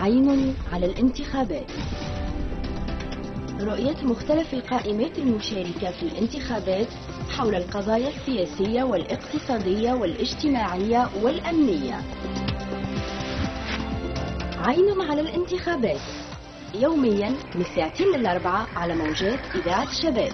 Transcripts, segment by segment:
عين على الانتخابات. رؤية مختلف القائمات المشاركة في الانتخابات حول القضايا السياسية والاقتصادية والاجتماعية والأمنية. عين على الانتخابات يوميا من 2 ل 4 على موجات إذاعة شباب.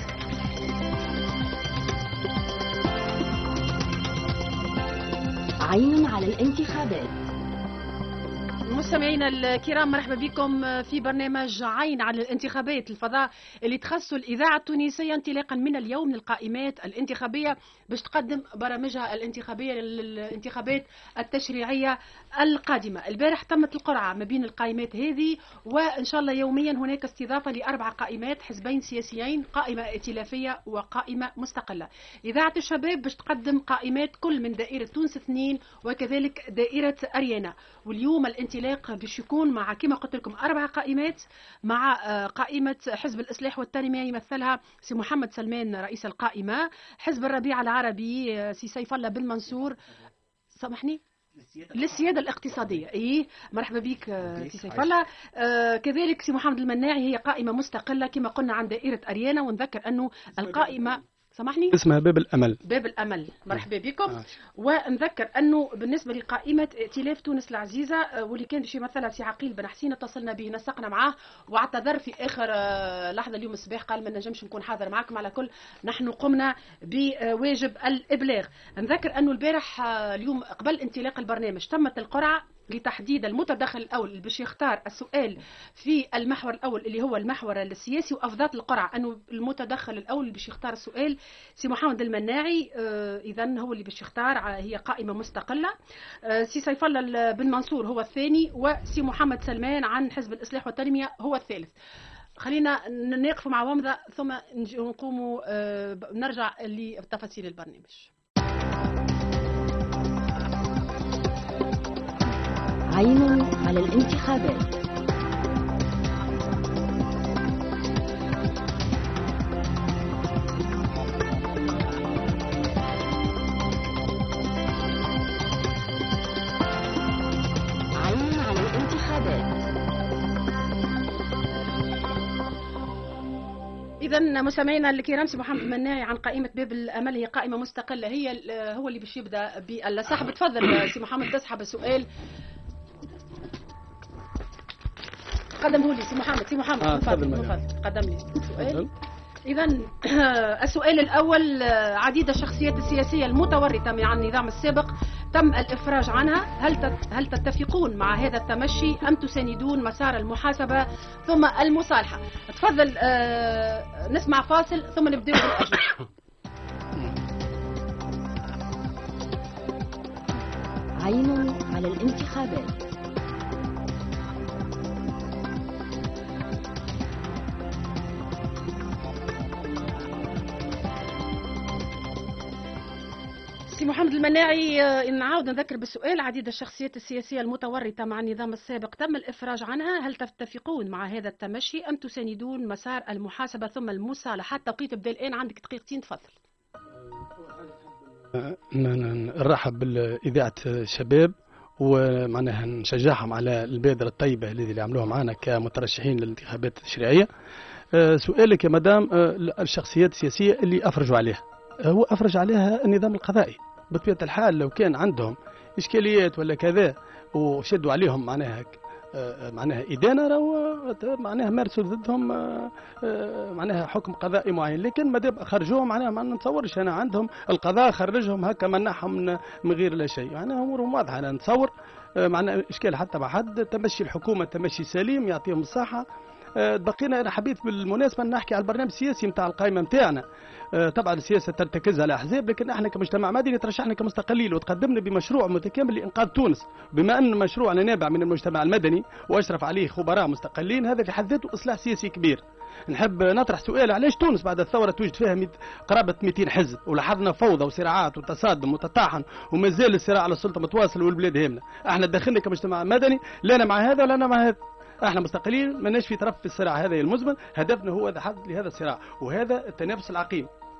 عين على الانتخابات. مستمعينا الكرام، مرحبا بكم في برنامج عين على الانتخابات، الفضاء اللي تخص الإذاعة التونسية انطلاقا من اليوم للقائمات الانتخابية باش تقدم برامجها الانتخابية للانتخابات التشريعية القادمة. البارح تمت القرعة ما بين القائمات هذه، وإن شاء الله يوميا هناك استضافة ل4 قائمات، حزبين سياسيين، قائمة ائتلافية وقائمة مستقلة. إذاعة الشباب باش تقدم قائمات كل من دائرة تونس 2 وكذلك دائرة أريانا. واليوم الانطلاق باش يكون مع كما قلت لكم 4 قائمات، مع قائمة حزب الإصلاح والتنمية يمثلها سي محمد سلمان رئيس القائمة، حزب الربيع العربي سي سيف الله بن منصور، سامحني، للسيادة الاقتصادية. ايه مرحبا بك سي سيف الله. كذلك سي محمد المناعي هي قائمة مستقلة كما قلنا عن دائرة أريانا، ونذكر أنه القائمة سامحني اسمها باب الأمل. باب الأمل، مرحبا بكم. ونذكر أنه بالنسبة لقائمة ائتلاف تونس العزيزة واللي كان باش يمثلها سي عقيل بن حسين، اتصلنا به نسقنا معاه واعتذر في آخر لحظة اليوم الصباح، قال ما نجمش نكون حاضر معكم، على كل نحن قمنا بواجب الإبلاغ. نذكر أنه البارح اليوم قبل انطلاق البرنامج تمت القرعة لتحديد المتدخل الأول اللي باش يختار السؤال في المحور الأول اللي هو المحور السياسي. وأفضت القرعة أنه المتدخل الأول اللي باش يختار السؤال سي محمد المناعي، إذن هو اللي باش يختار، هي قائمة مستقلة. سي سيف الله بن منصور هو الثاني، وسي محمد سلمان عن حزب الإصلاح والتنمية هو الثالث. خلينا نقف مع ومضة ثم نقوم نرجع لتفاصيل البرنامج. عين على الانتخابات. عين على الانتخابات. إذا مستمعينا الكرام، سي محمد المناعي عن قائمة باب الأمل، هي قائمة مستقلة، هو اللي باش يبدأ بالسحب. تفضل سي محمد تسحب السؤال، قدمه لي سي محمد. تفضل قدم لي السؤال. إذا السؤال الأول: عديد الشخصيات السياسية المتورطة مع النظام السابق تم الإفراج عنها، هل تتفقون مع هذا التمشي أم تساندون مسار المحاسبة ثم المصالحة؟ تفضل نسمع فاصل ثم نبدأ بالأجوبة. عين على الانتخابات. سي محمد المناعي، نعاود نذكر بالسؤال: عديد الشخصيات السياسية المتورطة مع النظام السابق تم الإفراج عنها، هل تتفقون مع هذا التمشي أم تساندون مسار المحاسبة ثم المصالحة؟ التوقيت بدأ الآن، عندك دقيقتين، تفضل. نرحب بالإذاعة الشباب ومعناها نشجعهم على البادرة الطيبة اللي عملوها معنا كمترشحين للانتخابات التشريعية. سؤالك يا مدام، الشخصيات السياسية اللي أفرجوا عليها، هو أفرج عليها النظام القضائي. بطبيعة الحال لو كان عندهم إشكاليات ولا كذا وشدوا عليهم معناها إدانة، معناها مارسوا ضدهم معناها حكم قضائي معين، لكن ما دام خرجوهم معناها ما نتصورش أنا عندهم القضاء خرجهم هكا منحهم من غير لا شيء، معناها أمورهم واضحة. أنا نتصور معناها إشكال حتى مع حد، تمشي الحكومة تمشي سليم، يعطيهم الصحة. بقينا أنا حبيت بالمناسبة نحكي على البرنامج السياسي نتاع القائمة نتاعنا. طبعا السياسة ترتكز على أحزاب، لكن احنا كمجتمع مدني ترشحنا كمستقلين وتقدمنا بمشروع متكامل لإنقاذ تونس. بما أن مشروعنا نابع من المجتمع المدني وأشرف عليه خبراء مستقلين، هذا في حد ذاته إصلاح سياسي كبير. نحب نطرح سؤال: علاش تونس بعد الثورة توجد فيها قرابة 200 حزب ولاحظنا فوضى وصراعات وتصادم وتطاحن وما زال الصراع على السلطة متواصل والبلاد هاملة؟ احنا داخلنا كمجتمع مدني لا أنا مع هذا ولا أنا مع هذا، احنا مستقلين، ماناش في طرف في الصراع هذا المزمن. هدفنا هو حل لهذا الصراع وهذا التنافس العقيم.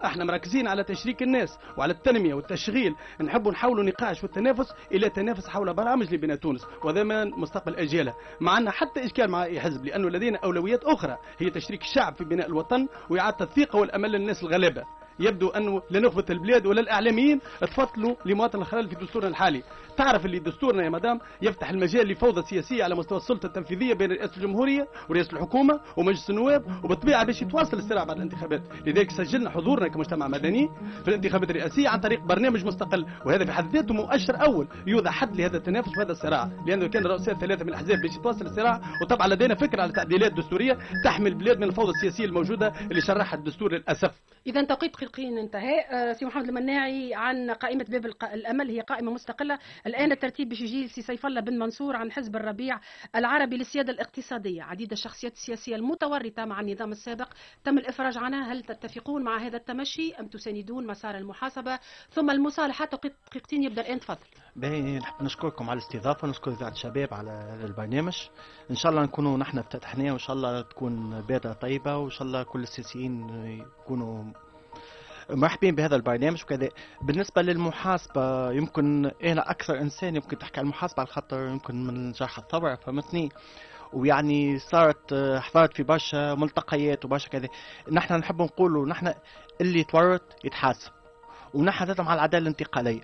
احنا مركزين على تشريك الناس وعلى التنميه والتشغيل، نحبوا نحولوا نقاش والتنافس الى تنافس حول برامج لبناء تونس وضمان مستقبل اجيالها. ما عندنا حتى اشكال مع اي حزب، لانه لدينا اولويات اخرى هي تشريك الشعب في بناء الوطن واعاده الثقه والامل للناس الغلابه. يبدو انه لا نخبة البلاد ولا الاعلاميين تفضلوا لمواطن الخلل في دستورنا الحالي. تعرف اللي دستورنا يا مدام يفتح المجال لفوضى سياسيه على مستوى السلطه التنفيذيه بين رئاسه الجمهوريه ورئاسه الحكومه ومجلس النواب، وبالطبيعه باش يتواصل الصراع بعد الانتخابات. لذلك سجلنا حضورنا كمجتمع مدني في الانتخابات الرئاسيه عن طريق برنامج مستقل، وهذا في حد ذاته مؤشر اول يوضع حد لهذا التنافس وهذا الصراع، لانه كان رؤساء ثلاثه من الاحزاب باش يتواصل الصراع. وطبعا لدينا فكره على تعديلات دستوريه تحمي البلاد من الفوضى السياسيه الموجوده اللي شرحها الدستور للاسف. إذا توقيت دقيقتين انتهى. سي محمد المناعي عن قائمة باب الأمل، هي قائمة مستقلة. الآن الترتيب باش يجي سي سيف الله بن منصور عن حزب الربيع العربي للسيادة الاقتصادية. عديد الشخصيات السياسية المتورطة مع النظام السابق تم الإفراج عنها. هل تتفقون مع هذا التمشي أم تساندون مسار المحاسبة ثم المصالحة؟ توقيت دقيقتين يبدأ الآن، تفضل. باهي، نحب نشكركم على الاستضافة ونشكر إذاعة الشباب على البرنامج. إن شاء الله نكونوا نحن افتتحناه وإن شاء الله تكون بادرة طيبة، وإن شاء الله كل السياسيين يكونوا مرحبين بهذا البرنامج وكذا. بالنسبة للمحاسبة، يمكن أنا أكثر إنسان يمكن تحكي عن المحاسبة على خاطر يمكن من جرح الثورة، فهمتني؟ ويعني حضرت في برشا ملتقيات وبرشا كذا. نحن نحب نقولوا نحن اللي يتورط يتحاسب، ونحن ذاتهم على العدالة الانتقالية.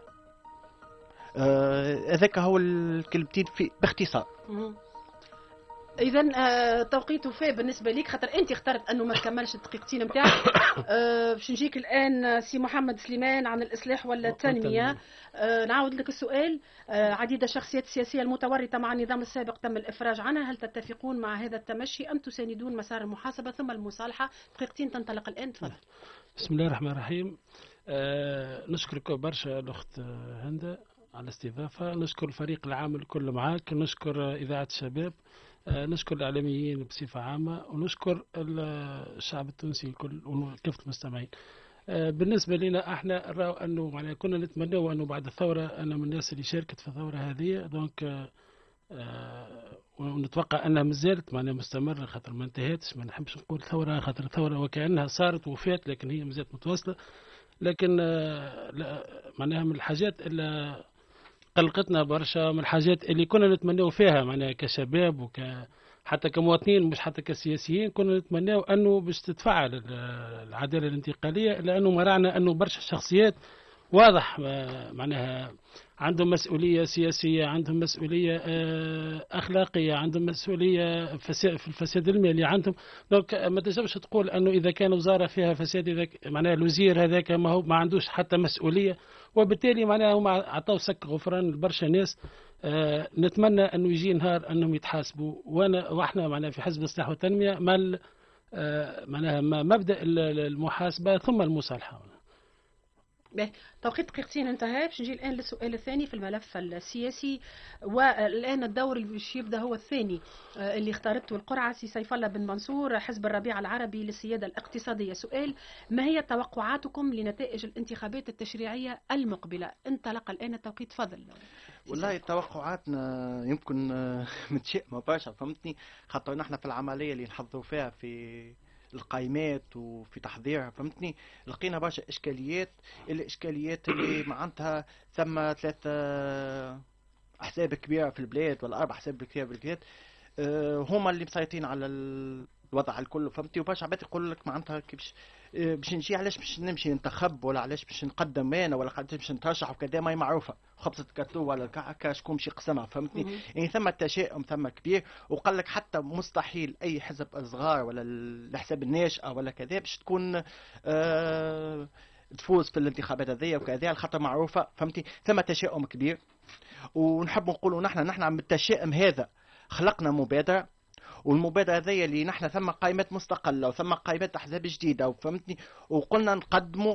هذاك هو الكلمتين باختصار. اذا توقيت وفاء بالنسبه ليك، خاطر انت اخترت انه ما تكملش الدقيقتين نتاعك. باش نجيك الان سي محمد سليمان عن الاصلاح ولا التنميه. نعاود لك السؤال. عديد الشخصيات السياسيه المتورطه مع النظام السابق تم الافراج عنها. هل تتفقون مع هذا التمشي ام تساندون مسار المحاسبه ثم المصالحه؟ دقيقتين تنطلق الان، تفضل. بسم الله الرحمن الرحيم. نشكرك برشا الاخت هند على الاستضافه، نشكر الفريق العامل كله معاك، نشكر اذاعه الشباب، نشكر الإعلاميين بصفة عامة، ونشكر الشعب التونسي الكل وكافة المستمعين. بالنسبة لنا احنا نراو أنه يعني كنا نتمنى أنه بعد الثورة، أنا من الناس اللي شاركت في الثورة هذه، دونك ونتوقع أنها مازالت معناها مستمرة، خاطر ما انتهتش. ما نحبش نقول ثورة خاطر الثورة وكأنها صارت وفات، لكن هي مازالت متواصلة. لكن معناها من الحاجات اللي قلقتنا برشا، من الحاجات اللي كنا نتمناو فيها معناها كشباب حتى كمواطنين، مش حتى كسياسيين، كنا نتمناو انه باش تتفعل العداله الانتقاليه، لانه مرعنا انه برشا شخصيات واضح معناها عندهم مسؤوليه سياسيه، عندهم مسؤوليه اخلاقيه، عندهم مسؤوليه في الفساد المالي عندهم. دونك ما تنجمش تقول انه اذا كان وزاره فيها فساد، اذا معناها الوزير هذاك ما عندوش حتى مسؤوليه، وبالتالي معناها هما عطاو سك غفران لبرشا ناس. نتمنى انه يجي نهار انهم يتحاسبوا، واحنا معناها في حزب الاصلاح والتنميه معناها مبدا المحاسبه ثم المصالحه. توقيت دقيقتين انتهى. باش نجي الان للسؤال الثاني في الملف السياسي، والان الدور اللي باش يبدا هو الثاني اللي اختارته القرعه. سي سيف الله بن منصور، حزب الربيع العربي للسياده الاقتصاديه. سؤال: ما هي توقعاتكم لنتائج الانتخابات التشريعيه المقبله؟ انطلق الان التوقيت، تفضل. والله توقعاتنا يمكن متشائمه برشا، فهمتني؟ خاطر نحن في العمليه اللي نحضروا فيها في القائمات وفي تحضيرها، فهمتني، لقينا برشا الاشكاليات اللي معناتها ثم 3 احزاب كبيره في البلاد ولا 4 احزاب كبيره في البلاد، هما اللي مسيطرين على الوضع الكل، فهمتي؟ وبرشا عباد يقول لك معناتها كيفاش باش نجي، علاش باش نمشي ننتخب، ولا علاش باش نقدم انا، ولا علاش باش نترشح وكذا، ما هي معروفه خبزه كاتو ولا الكعكه شكون باش يقسمها، فهمتني؟ يعني ثم التشاؤم ثم كبير، وقال لك حتى مستحيل اي حزب صغار ولا الحزب الناشئه ولا كذا باش تكون تفوز في الانتخابات هذيا وكذا، الخطر معروفه، فهمتي؟ ثم تشاؤم كبير. ونحب نقولوا نحن عم التشاؤم هذا خلقنا مبادره، والمبادرة هذه اللي نحن ثم قائمات مستقلة وثم قائمات أحزاب جديدة، وفهمتني، وقلنا نقدموا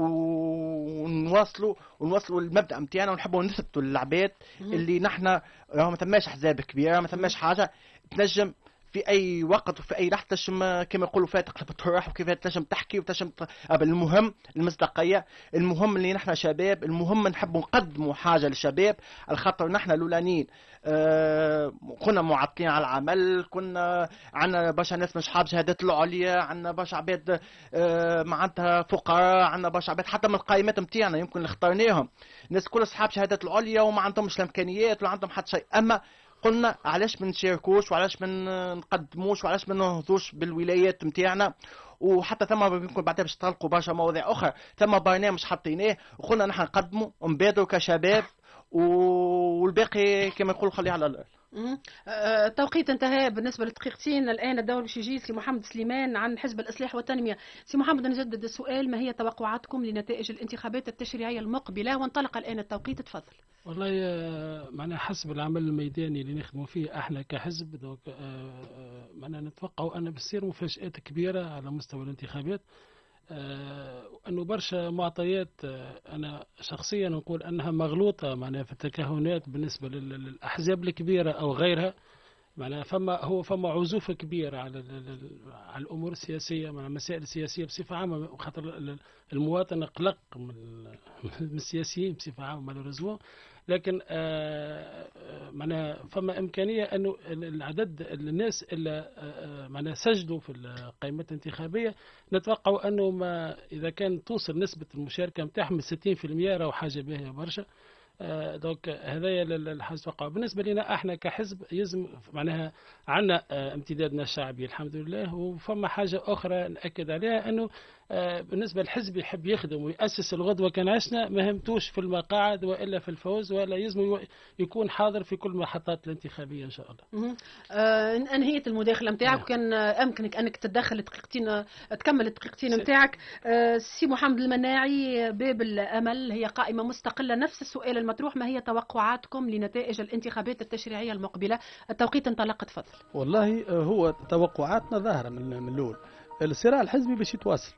ونواصلوا المبدأ متاعنا، ونحبوا نثبتوا للعباد اللي نحن ما ثماش أحزاب كبيرة، ما ثماش حاجة تنجم في اي وقت وفي اي لحظه تنجم كما يقولوا فيها تقلب الروح، وكيف تنجم تحكي وتنجم المهم المصداقيه، المهم اللي نحن شباب، المهم نحبوا نقدموا حاجه للشباب، على خاطر نحن الاولانيين كنا معطلين على العمل، كنا عندنا برشا ناس من اصحاب شهادات العليا، عندنا برشا عباد معناتها فقراء، عندنا برشا عباد حتى من القائمات نتاعنا يمكن اللي اخترناهم ناس كل اصحاب شهادات العليا وما عندهمش الامكانيات ولا عندهم حتى شيء، اما قلنا علاش ما نشاركوش وعلاش ما نقدموش وعلاش ما نهضوش بالولايات نتاعنا. وحتى ثم يمكن بعدها باش تطلقوا برشا مواضيع اخرى، ثم برنامج حطيناه وقلنا نحن نقدموا ونبادروا كشباب، والباقي كما يقولوا خليه على الله. التوقيت انتهى بالنسبه للدقيقتين. الان الدور باش يجي سي محمد سليمان عن حزب الاصلاح والتنميه. سي محمد نجدد السؤال، ما هي توقعاتكم لنتائج الانتخابات التشريعيه المقبله؟ وانطلق الان التوقيت، تفضل. والله معناها حسب العمل الميداني اللي نخدموا فيه احنا كحزب، دونك معناها نتوقعوا ان بتصير مفاجآت كبيره على مستوى الانتخابات، أنه برشا معطيات أنا شخصيا نقول أنها مغلوطة معناها في التكهنات بالنسبة للأحزاب الكبيرة أو غيرها. معناها فما عزوفة كبيرة على الأمور السياسية، مع المسائل السياسية بصفة عامة، وخاطر المواطن قلق من السياسيين بصفة عامة مالوريزمون. لكن معناها فما إمكانية أنه العدد الناس اللي معناها سجلوا في القائمات الانتخابية نتوقع أنه ما إذا كان توصل نسبة المشاركة متاعهم 60% راهو حاجة باهية برشا. دونك هذايا الحاجة توقع. بالنسبة لنا احنا كحزب يلزم معناها عندنا امتدادنا الشعبي الحمد لله، وفما حاجة أخرى نأكد عليها أنه بالنسبة للحزب يحب يخدم ويأسس الغدوة كان عشنا، ما همتوش في المقاعد وإلا في الفوز، ولا يلزم يكون حاضر في كل المحطات الانتخابية إن شاء الله. انهيت المداخلة نتاعك، وكان أمكنك أنك تتدخل دقيقتين، تكمل الدقيقتين نتاعك. سي محمد المناعي، باب الأمل هي قائمة مستقلة، نفس السؤال المطروح، ما هي توقعاتكم لنتائج الانتخابات التشريعية المقبلة؟ التوقيت انطلق، تفضل. والله هو توقعاتنا ظاهرة من الأول، الصراع الحزبي باش يتواصل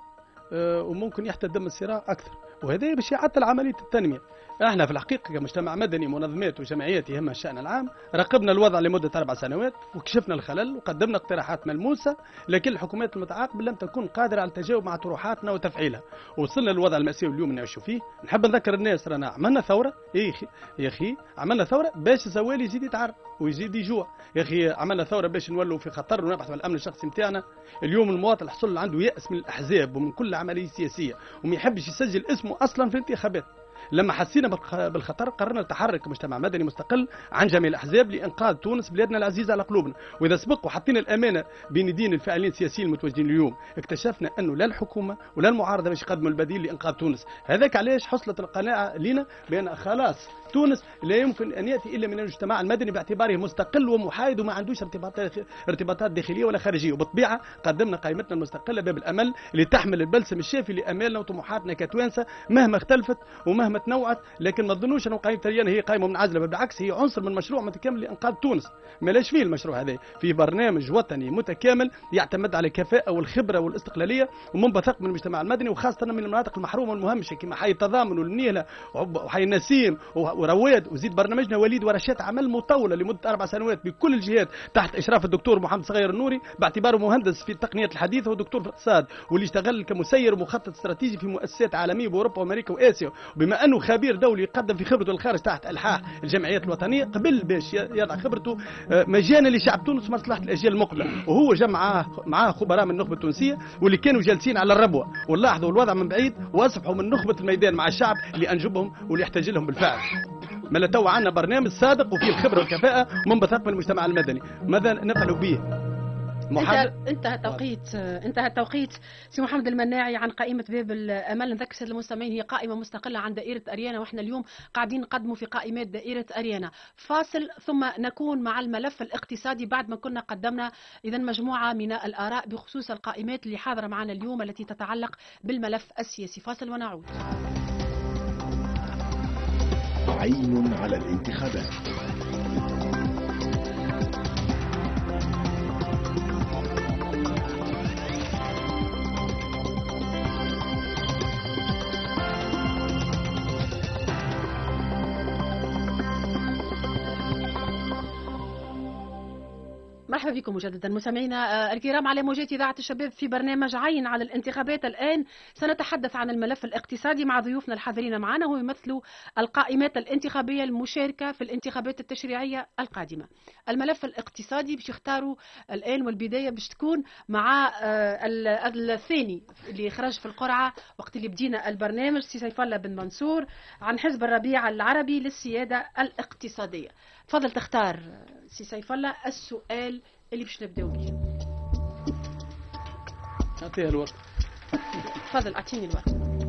وممكن يحتدم الصراع أكثر، وهذا باش يعطل عملية التنمية. احنا في الحقيقة كمجتمع مدني، منظمات وجمعيات يهمها الشأن العام، راقبنا الوضع لمدة 4 سنوات وكشفنا الخلل وقدمنا اقتراحات ملموسة، لكن الحكومات المتعاقبة لم تكن قادرة على التجاوب مع طروحاتنا وتفعيلها، وصلنا للوضع المأساوي اليوم نعيشوا فيه. نحب نذكر الناس رانا عملنا ثورة، يا أخي عملنا ثورة باش الزوالي يزيد يتعرض ويزيد يجوع، يا أخي عملنا ثورة باش نولوا في خطر ونبحث عن الأمن الشخصي نتاعنا. اليوم المواطن حصل عنده يأس من الأحزاب ومن كل عملية سياسية وما يحبش يسجل اسمه أصلا في الانتخابات. لما حسينا بالخطر قررنا التحرك كمجتمع مدني مستقل عن جميع الأحزاب لإنقاذ تونس بلادنا العزيزة على قلوبنا. وإذا سبق وحطينا الأمانة بين يدين الفاعلين السياسيين المتواجدين اليوم، اكتشفنا أنه لا الحكومة ولا المعارضة باش يقدموا البديل لإنقاذ تونس. هذاك علاش حصلت القناعة لنا بأن خلاص تونس لا يمكن أن يأتي إلا من المجتمع المدني باعتباره مستقل ومحايد وما عندوش ارتباطات داخلية ولا خارجية. وبالطبيعة قدمنا قائمتنا المستقلة باب الأمل اللي تحمل البلسم الشافي لأمالنا وطموحاتنا كتوانسة مهما اختلفت ومهما تنوعت. لكن ما تظنوش أنه قائمة تريان هي قائمة منعزلة، بالعكس هي عنصر من مشروع متكامل لإنقاذ تونس. مالاش فيه المشروع هذا، في برنامج وطني متكامل يعتمد على الكفاءة والخبرة والاستقلالية ومنبثق من المجتمع المدني، وخاصة من المناطق المحرومة والمهمشة كما حي التضامن والنيلة وحي النسيم ورواد. وزيد برنامجنا وليد ورشات عمل مطولة لمدة 4 سنوات بكل الجهات تحت إشراف الدكتور محمد صغير النوري باعتباره مهندس في التقنيات الحديثة ودكتور في الاقتصاد، واللي اشتغل كمسير ومخطط استراتيجي في مؤسسات عالمية بأوروبا وأمريكا وآسيا. وبما أنه خبير دولي يقدم في خبرته الخارج تحت إلحاح الجمعيات الوطنية، قبل باش يضع خبرته مجانا لشعب تونس ومصلحة الأجيال المقبلة. وهو جمع معاه خبراء من النخبة التونسية واللي كانوا جالسين على الربوة ولاحظوا الوضع من بعيد وأصبحوا من نخبة الميدان مع الشعب اللي أنجبهم واللي يحتاج لهم بالفعل. مالا تو عندنا برنامج صادق وفيه الخبرة والكفاءة منبثق من المجتمع المدني. ماذا نفعل به؟ انتهى التوقيت. سي محمد المناعي عن قائمة باب الأمل. نذكر سيد المستمعين هي قائمة مستقلة عن دائرة أريانا، واحنا اليوم قاعدين نقدموا في قائمات دائرة أريانا. فاصل ثم نكون مع الملف الاقتصادي بعد ما كنا قدمنا إذا مجموعة من الآراء بخصوص القائمات اللي حاضرة معنا اليوم التي تتعلق بالملف السياسي. فاصل ونعود. عين على الانتخابات. مرحبا بكم مجددا مستمعينا الكرام على موجات إذاعة الشباب في برنامج عين على الانتخابات. الآن سنتحدث عن الملف الاقتصادي مع ضيوفنا الحاضرين معنا، هو يمثلوا القائمات الانتخابية المشاركة في الانتخابات التشريعية القادمة. الملف الاقتصادي باش يختاروا الآن، والبداية باش تكون مع الثاني اللي خرج في القرعة وقت اللي بدينا البرنامج، سي سيف الله بن منصور عن حزب الربيع العربي للسيادة الاقتصادية. تفضل تختار سي سيف الله السؤال اللي باش نبداو به. أعطيها الوقت. تفضل اعطيني الوقت.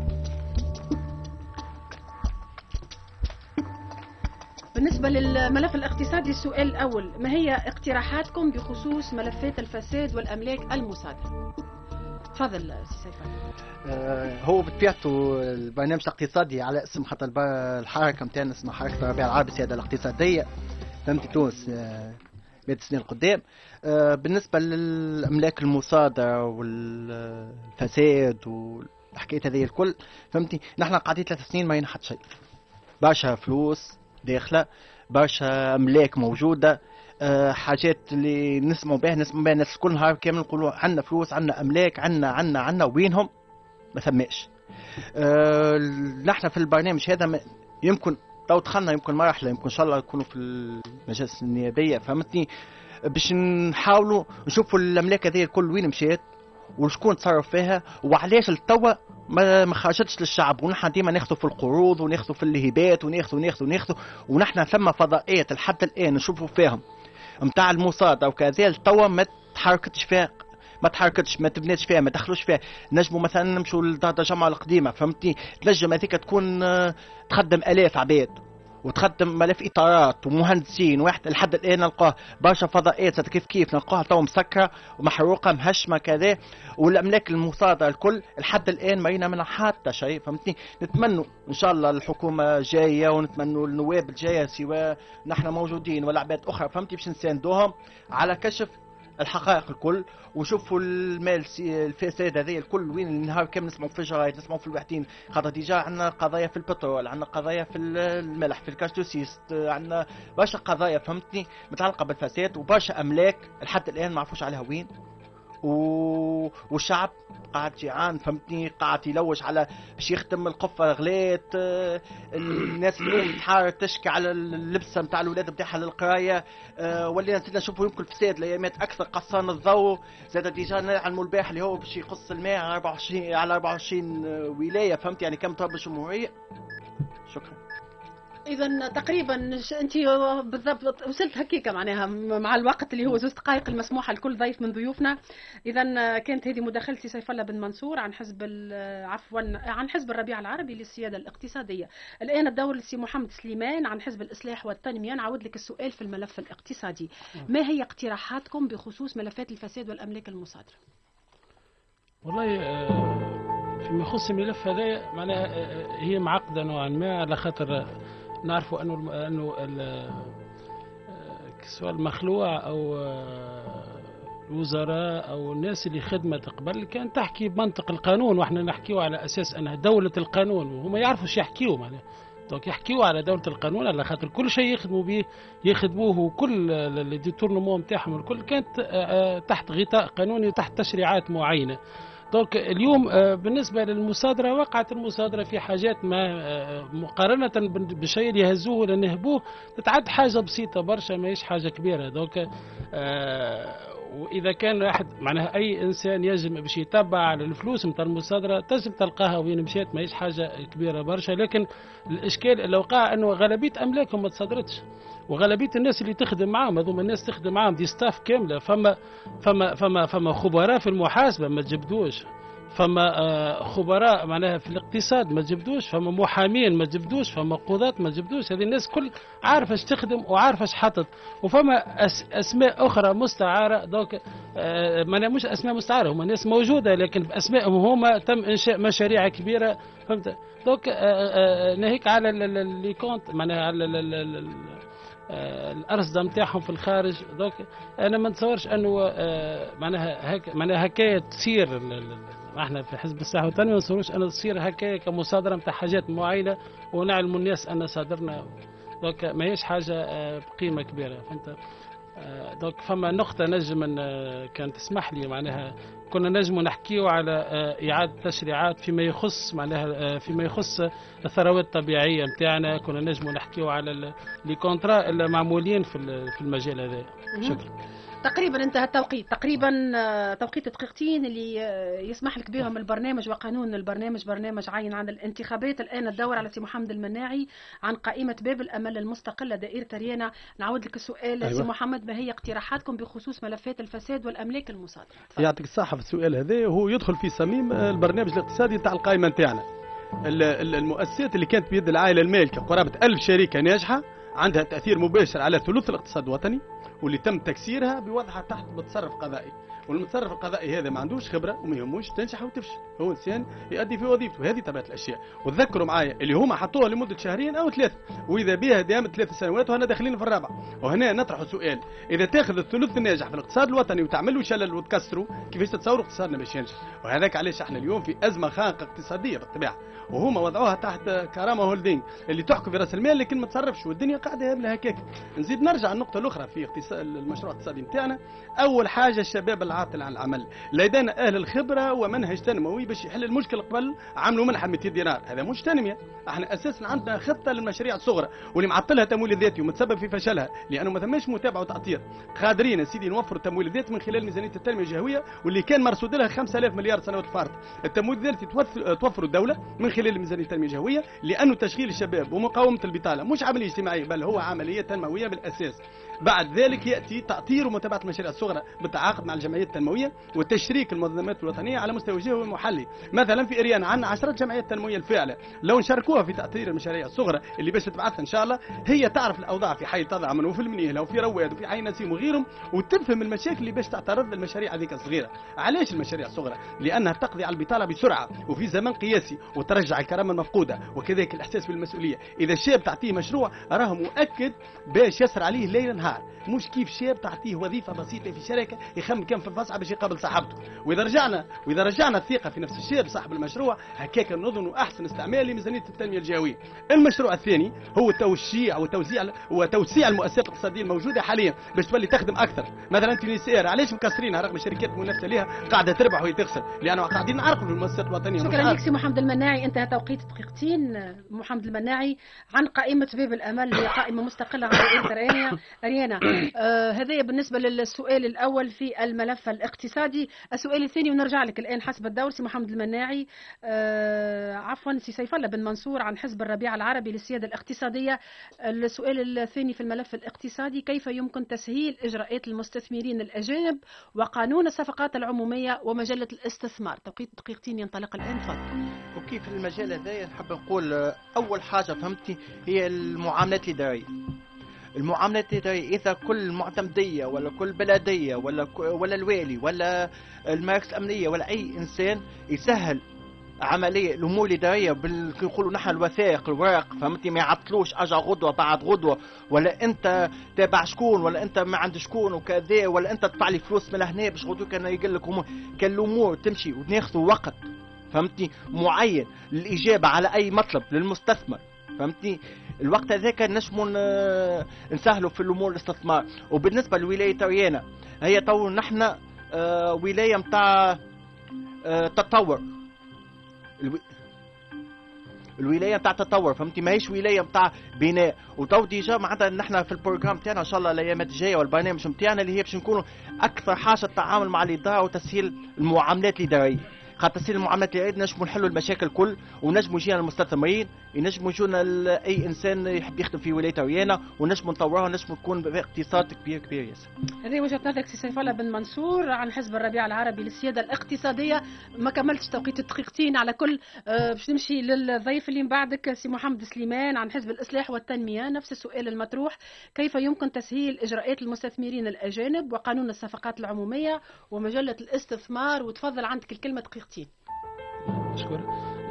بالنسبة للملف الاقتصادي، السؤال الأول: ما هي اقتراحاتكم بخصوص ملفات الفساد والأملاك المصادرة؟ تفضل سي سيف الله. هو بطبيعته البرنامج الاقتصادي على اسم خاطر الحركة متاعنا اسمها حركة الربيع العربي السيادة الاقتصادية، فهمتي تونس 100 سنين قدام. بالنسبة للأملاك المصادرة والفساد والحكاية هذه الكل، فهمتي نحن قاعدين 3 سنين ما ينحط شيء، برشا فلوس داخلة، برشا أملاك موجودة، حاجات اللي نسمعوا بها الناس كل نهار كامل نقولوا عندنا فلوس عندنا أملاك عندنا وينهم؟ ما ثماش. نحن في البرنامج هذا يمكن تو دخلنا يمكن مرحلة، يمكن إن شاء الله يكونوا في المجالس النيابية، فهمتني، باش نحاولوا نشوفوا الأملاك هذه الكل وين مشات وشكون تصرف فيها وعلاش التوا ما خرجتش للشعب. ونحن ديما ناخذوا في القروض وناخذوا في الهبات وناخذوا ونحن ثم فضائيات لحد الآن نشوفوا فيهم متاع المصادرة وكذا التوا ما تحركتش فيها، ما تبنيتش فيها، ما دخلوش فيها. نجموا مثلا نمشوا لدار الجامعة القديمة، فهمتني، تنجم هذيك تكون تخدم آلاف عباد وتخدم ملاف اطارات ومهندسين واحد لحد الان نلقاه برشا فضائيات كيف نلقاها تو مسكره ومحروقه مهشمه كذا. والاملاك المصادره الكل لحد الان ما رينا منها حتى شيء، فهمتني. نتمنوا ان شاء الله الحكومه جايه ونتمنوا النواب الجايه سواء نحن موجودين ولا عباد اخرى، فهمتي، باش نساندوهم على كشف الحقائق الكل وشوفوا المال الفساد هذا الكل وين. النهار كامل نسمعوا في الجرايد، نسمعوا في الوحدين، خاطر ديجا عندنا قضايا في البترول، عندنا قضايا في الملح، في الكاشتوسيست، عندنا برشا قضايا، فهمتني، متعلقه بالفساد وبرشا املاك لحد الان ما عرفوش عليها وين. والشعب قاعد جيعان، فهمتني، قاعد يلوج على باش يخدم القفه غلات. الناس اليوم تحار تشكي على اللبسه نتاع الاولاد نتاعها للقرايه. ولينا نزيد نشوفوا يمكن الفساد الايامات اكثر، قصان الضوء زاد ديجا نعلموا الباح اللي هو باش يقص الماء على 24 ولايه، فهمت يعني كم طرب الجمهوريه. شكرا. إذا تقريبا أنت بالضبط وصلت هكيك معناها مع الوقت اللي هو 2 دقائق المسموحة لكل ضيف من ضيوفنا. إذا كانت هذه مداخلتي سيف الله بن منصور عن عن حزب الربيع العربي للسيادة الاقتصادية. الآن الدور لسي محمد سليمان عن حزب الإصلاح والتنمية. نعود لك السؤال في الملف الاقتصادي: ما هي اقتراحاتكم بخصوص ملفات الفساد والأملاك المصادرة؟ والله فيما يخص الملف هذا معناها هي معقدة نوعا ما، على خاطر نعرفوا انه سواء المخلوع او الوزراء او الناس اللي خدمت قبل كانت تحكي بمنطق القانون، واحنا نحكيو على اساس انها دولة القانون، وهم يعرفوا ايش يحكيوا معناها. دونك يحكيوا على دولة القانون على خاطر كل شيء يخدموا به يخدموه، وكل الديتورنمون نتاعهم الكل كانت تحت غطاء قانوني وتحت تشريعات معينة. دونك اليوم بالنسبة للمصادرة، وقعت المصادرة في حاجات ما مقارنة بالشيء اللي يهزوه ولا نهبوه تتعد حاجة بسيطة برشا، ما هيش حاجة كبيرة. دونك وإذا كان واحد معناها أي إنسان يجب باش يتبع على الفلوس نتاع المصادرة تجب تلقاها وين مشات، ما هيش حاجة كبيرة برشا. لكن الإشكال اللي وقع أنه غالبية أملاكهم ما تصدرتش، وغالبية الناس اللي تخدم معهم هذوما الناس تخدم معهم دي ستاف كاملة. فما خبراء في المحاسبة ما تجبدوش، فما خبراء معناها في الاقتصاد ما تجبدوش، فما محامين ما تجبدوش، فما قضاة ما تجبدوش. هذه الناس كل عارفة ايش تخدم وعارفة ايش حطت. وفما اسماء اخرى مستعارة، دوك معناها مش اسماء مستعارة، هما ناس موجودة لكن باسمائهم هما تم انشاء مشاريع كبيرة، فهمت. دوك ناهيك على اللي كونت معناها على الارصده نتاعهم في الخارج. دوك انا ما نتصورش انه معناها هكاية تصير. احنا في حزب الصحة والتنمية ما نتصورش انه تصير هكاية كمصادرة نتاع حاجات معينة ونعلموا الناس ان صادرنا. دوك ما هيش حاجة بقيمة كبيرة، فهمت. دونك فما نقطة نجم كان تسمح لي معناها كنا نجم نحكيو على إعادة تشريعات فيما يخص معناها فيما يخص الثروات الطبيعية نتاعنا، كنا نجم نحكيو على لي كونترا المعمولين في المجال هذا. شكرا. تقريبا انتهى التوقيت، تقريبا توقيت دقيقتين اللي يسمح لك بهم البرنامج وقانون البرنامج، برنامج عين عن الانتخابات. الان الدور على سي محمد المناعي عن قائمه باب الامل المستقله دائره ريانا. نعود لك السؤال. أيوة. سي محمد، ما هي اقتراحاتكم بخصوص ملفات الفساد والاملاك المصادره؟ يعطيك الصحه. في السؤال هذا هو يدخل في صميم البرنامج الاقتصادي تاع القائمه نتاعنا. المؤسسات اللي كانت بيد العائله المالكه قرابه 1000 شركه ناجحه عندها تاثير مباشر على ثلث الاقتصاد الوطني، واللي تم تكسيرها بوضعها تحت متصرف قضائي، والمتصرف القضائي هذا ما عندوش خبره وما يهموش تنجح وتفشل، هو انسان يؤدي في وظيفته. هذه طبيعه الاشياء. وتذكروا معايا اللي هما حطوها لمده شهرين او 3، واذا بها دامت 3 سنوات وهنا داخلين في الرابعه. وهنا نطرح سؤال، اذا تاخذ الثلث الناجح في الاقتصاد الوطني وتعمل له شلل وتكسره، كيفاش تتصوروا اقتصادنا باش ينجح؟ وهذاك علاش احنا اليوم في ازمه خانقه اقتصاديه بالطبيعه، وهما وضعوها تحت كرامه هولدينج اللي تحكم في راس المال لكن ما تصرفش، والدنيا قاعده هبله هكاك. نزيد نرجع النقطه الاخرى في المشروع الاقتصادي نتاعنا. اول حاجه الشباب العاطل عن العمل، لدينا اهل الخبره ومنهج تنموي باش يحل المشكل. قبل عملوا منحه 200 دينار، هذا مش تنميه. احنا اساسا عندنا خطه للمشاريع الصغرى واللي معطلها تمويل الذاتي ومتسبب في فشلها لانه ما ثماش متابعه وتاطير. قادرين يا سيدي نوفروا التمويل الذاتي من خلال ميزانيه التنميه الجهويه واللي كان مرصود لها 5000 مليار سنوات الفارطه. التمويل الذاتي توفر الدوله من خلال ميزانيه التنميه الجهويه، لانه تشغيل الشباب ومقاومه البطاله مش عمليه اجتماعيه بل هو عمليه تنمويه بالاساس. بعد ذلك ياتي تاطير ومتابعه المشاريع الصغرى بالتعاقد مع الجمعيات التنمويه وتشريك المنظمات الوطنيه على مستوى جهوي ومحلي. مثلا في اريانا عندنا 10 جمعيات تنمويه الفاعله، لو نشاركوها في تاطير المشاريع الصغرى اللي باش تبعثها ان شاء الله، هي تعرف الاوضاع في حي تضعمن وفي المنيهله وفي رواد وفي حي نسيم وغيرهم، وتفهم المشاكل اللي باش تعترض للمشاريع هذيك الصغيره. علاش المشاريع الصغرى؟ لانها تقضي على البطاله بسرعه وفي زمن قياسي وترجع الكرامه المفقوده وكذلك الاحساس بالمسؤوليه. اذا الشاب تعطيه مشروع راه مؤكد باش يسر عليه ليل نهار، مش كيف شاب تعطيه وظيفه بسيطه في شركه يخمم كم في الفصعه باش يقابل صاحبته. واذا رجعنا الثقه في نفس الشاب صاحب المشروع، هكاك نظن احسن استعمال لميزانيه التنميه الجهويه. المشروع الثاني هو توسيع وتوسيع المؤسسات الاقتصاديه الموجوده حاليا باش تولي تخدم اكثر. مثلا تونسير علاش مكسرينها رغم الشركات المنافسه لها قاعده تربح وهي تخسر؟ لانه قاعدين نعرقوا في المؤسسات الوطنيه. شكرا لك سي محمد المناعي. انتهى توقيت دقيقتين. محمد المناعي عن قائمه باب الامل، هي قائمه مستقله عن دائره ريانا. هذا بالنسبه للسؤال الاول في الملف الاقتصادي. السؤال الثاني ونرجع لك الان حسب الدور سي محمد المناعي. عفوا سي سيف الله بن منصور عن حزب الربيع العربي للسياده الاقتصاديه. السؤال الثاني في الملف الاقتصادي، كيف يمكن تسهيل اجراءات المستثمرين الاجانب وقانون الصفقات العموميه ومجله الاستثمار؟ توقيت دقيقتين ينطلق الان. تفضل. وكيف المجال هذا نحب نقول اول حاجه فهمتني هي المعاملات الاداريه. المعاملات الإدارية إذا كل معتمدية ولا كل بلدية ولا الوالي ولا المراكز الأمنية ولا أي إنسان يسهل عملية الأمور الإدارية نقولوا نحن الوثائق الورق فهمتني، ما يعطلوش أجا غدوة بعد غدوة، ولا أنت تابع شكون ولا أنت ما عند شكون وكذا، ولا أنت تدفع لي فلوس من هنا باش غدوة كان يقول لك أمور. كان الأمور تمشي وناخذوا وقت فهمتني معين للإجابة على أي مطلب للمستثمر فهمتني. الوقت هذاك نجموا نسهلوا في الامور الاستثمار. وبالنسبه لولايه ريانا، هي تو نحن ولايه متاع تطور، الولايه متاع تطور فهمتي، ماهيش ولايه متاع بناء. وتو ديجا معناتها نحن في البروجرام تاعنا ان شاء الله الايامات الجايه والبرنامج نتاعنا اللي هي باش نكونوا اكثر حاجه التعامل مع الاداره وتسهيل المعاملات الاداريه. خاطر تسهيل المعاملات الاداريه نجموا نحلوا المشاكل الكل، ونجموا يجينا المستثمرين، ينجموا يجونا اي انسان يحب يخدم في ولايه ريانا، ونجموا نطوروها ونجموا تكون اقتصاد كبير ياسر. هذه وجهه نظرك سي سيف الله بن منصور عن حزب الربيع العربي للسياده الاقتصاديه. ما كملتش توقيت الدقيقتين على كل باش نمشي للضيف اللي من بعدك سي محمد سليمان عن حزب الاصلاح والتنميه. نفس السؤال المطروح، كيف يمكن تسهيل اجراءات المستثمرين الاجانب وقانون الصفقات العموميه ومجله الاستثمار؟ وتفضل عندك الكلمه دقيقتين. شكرا.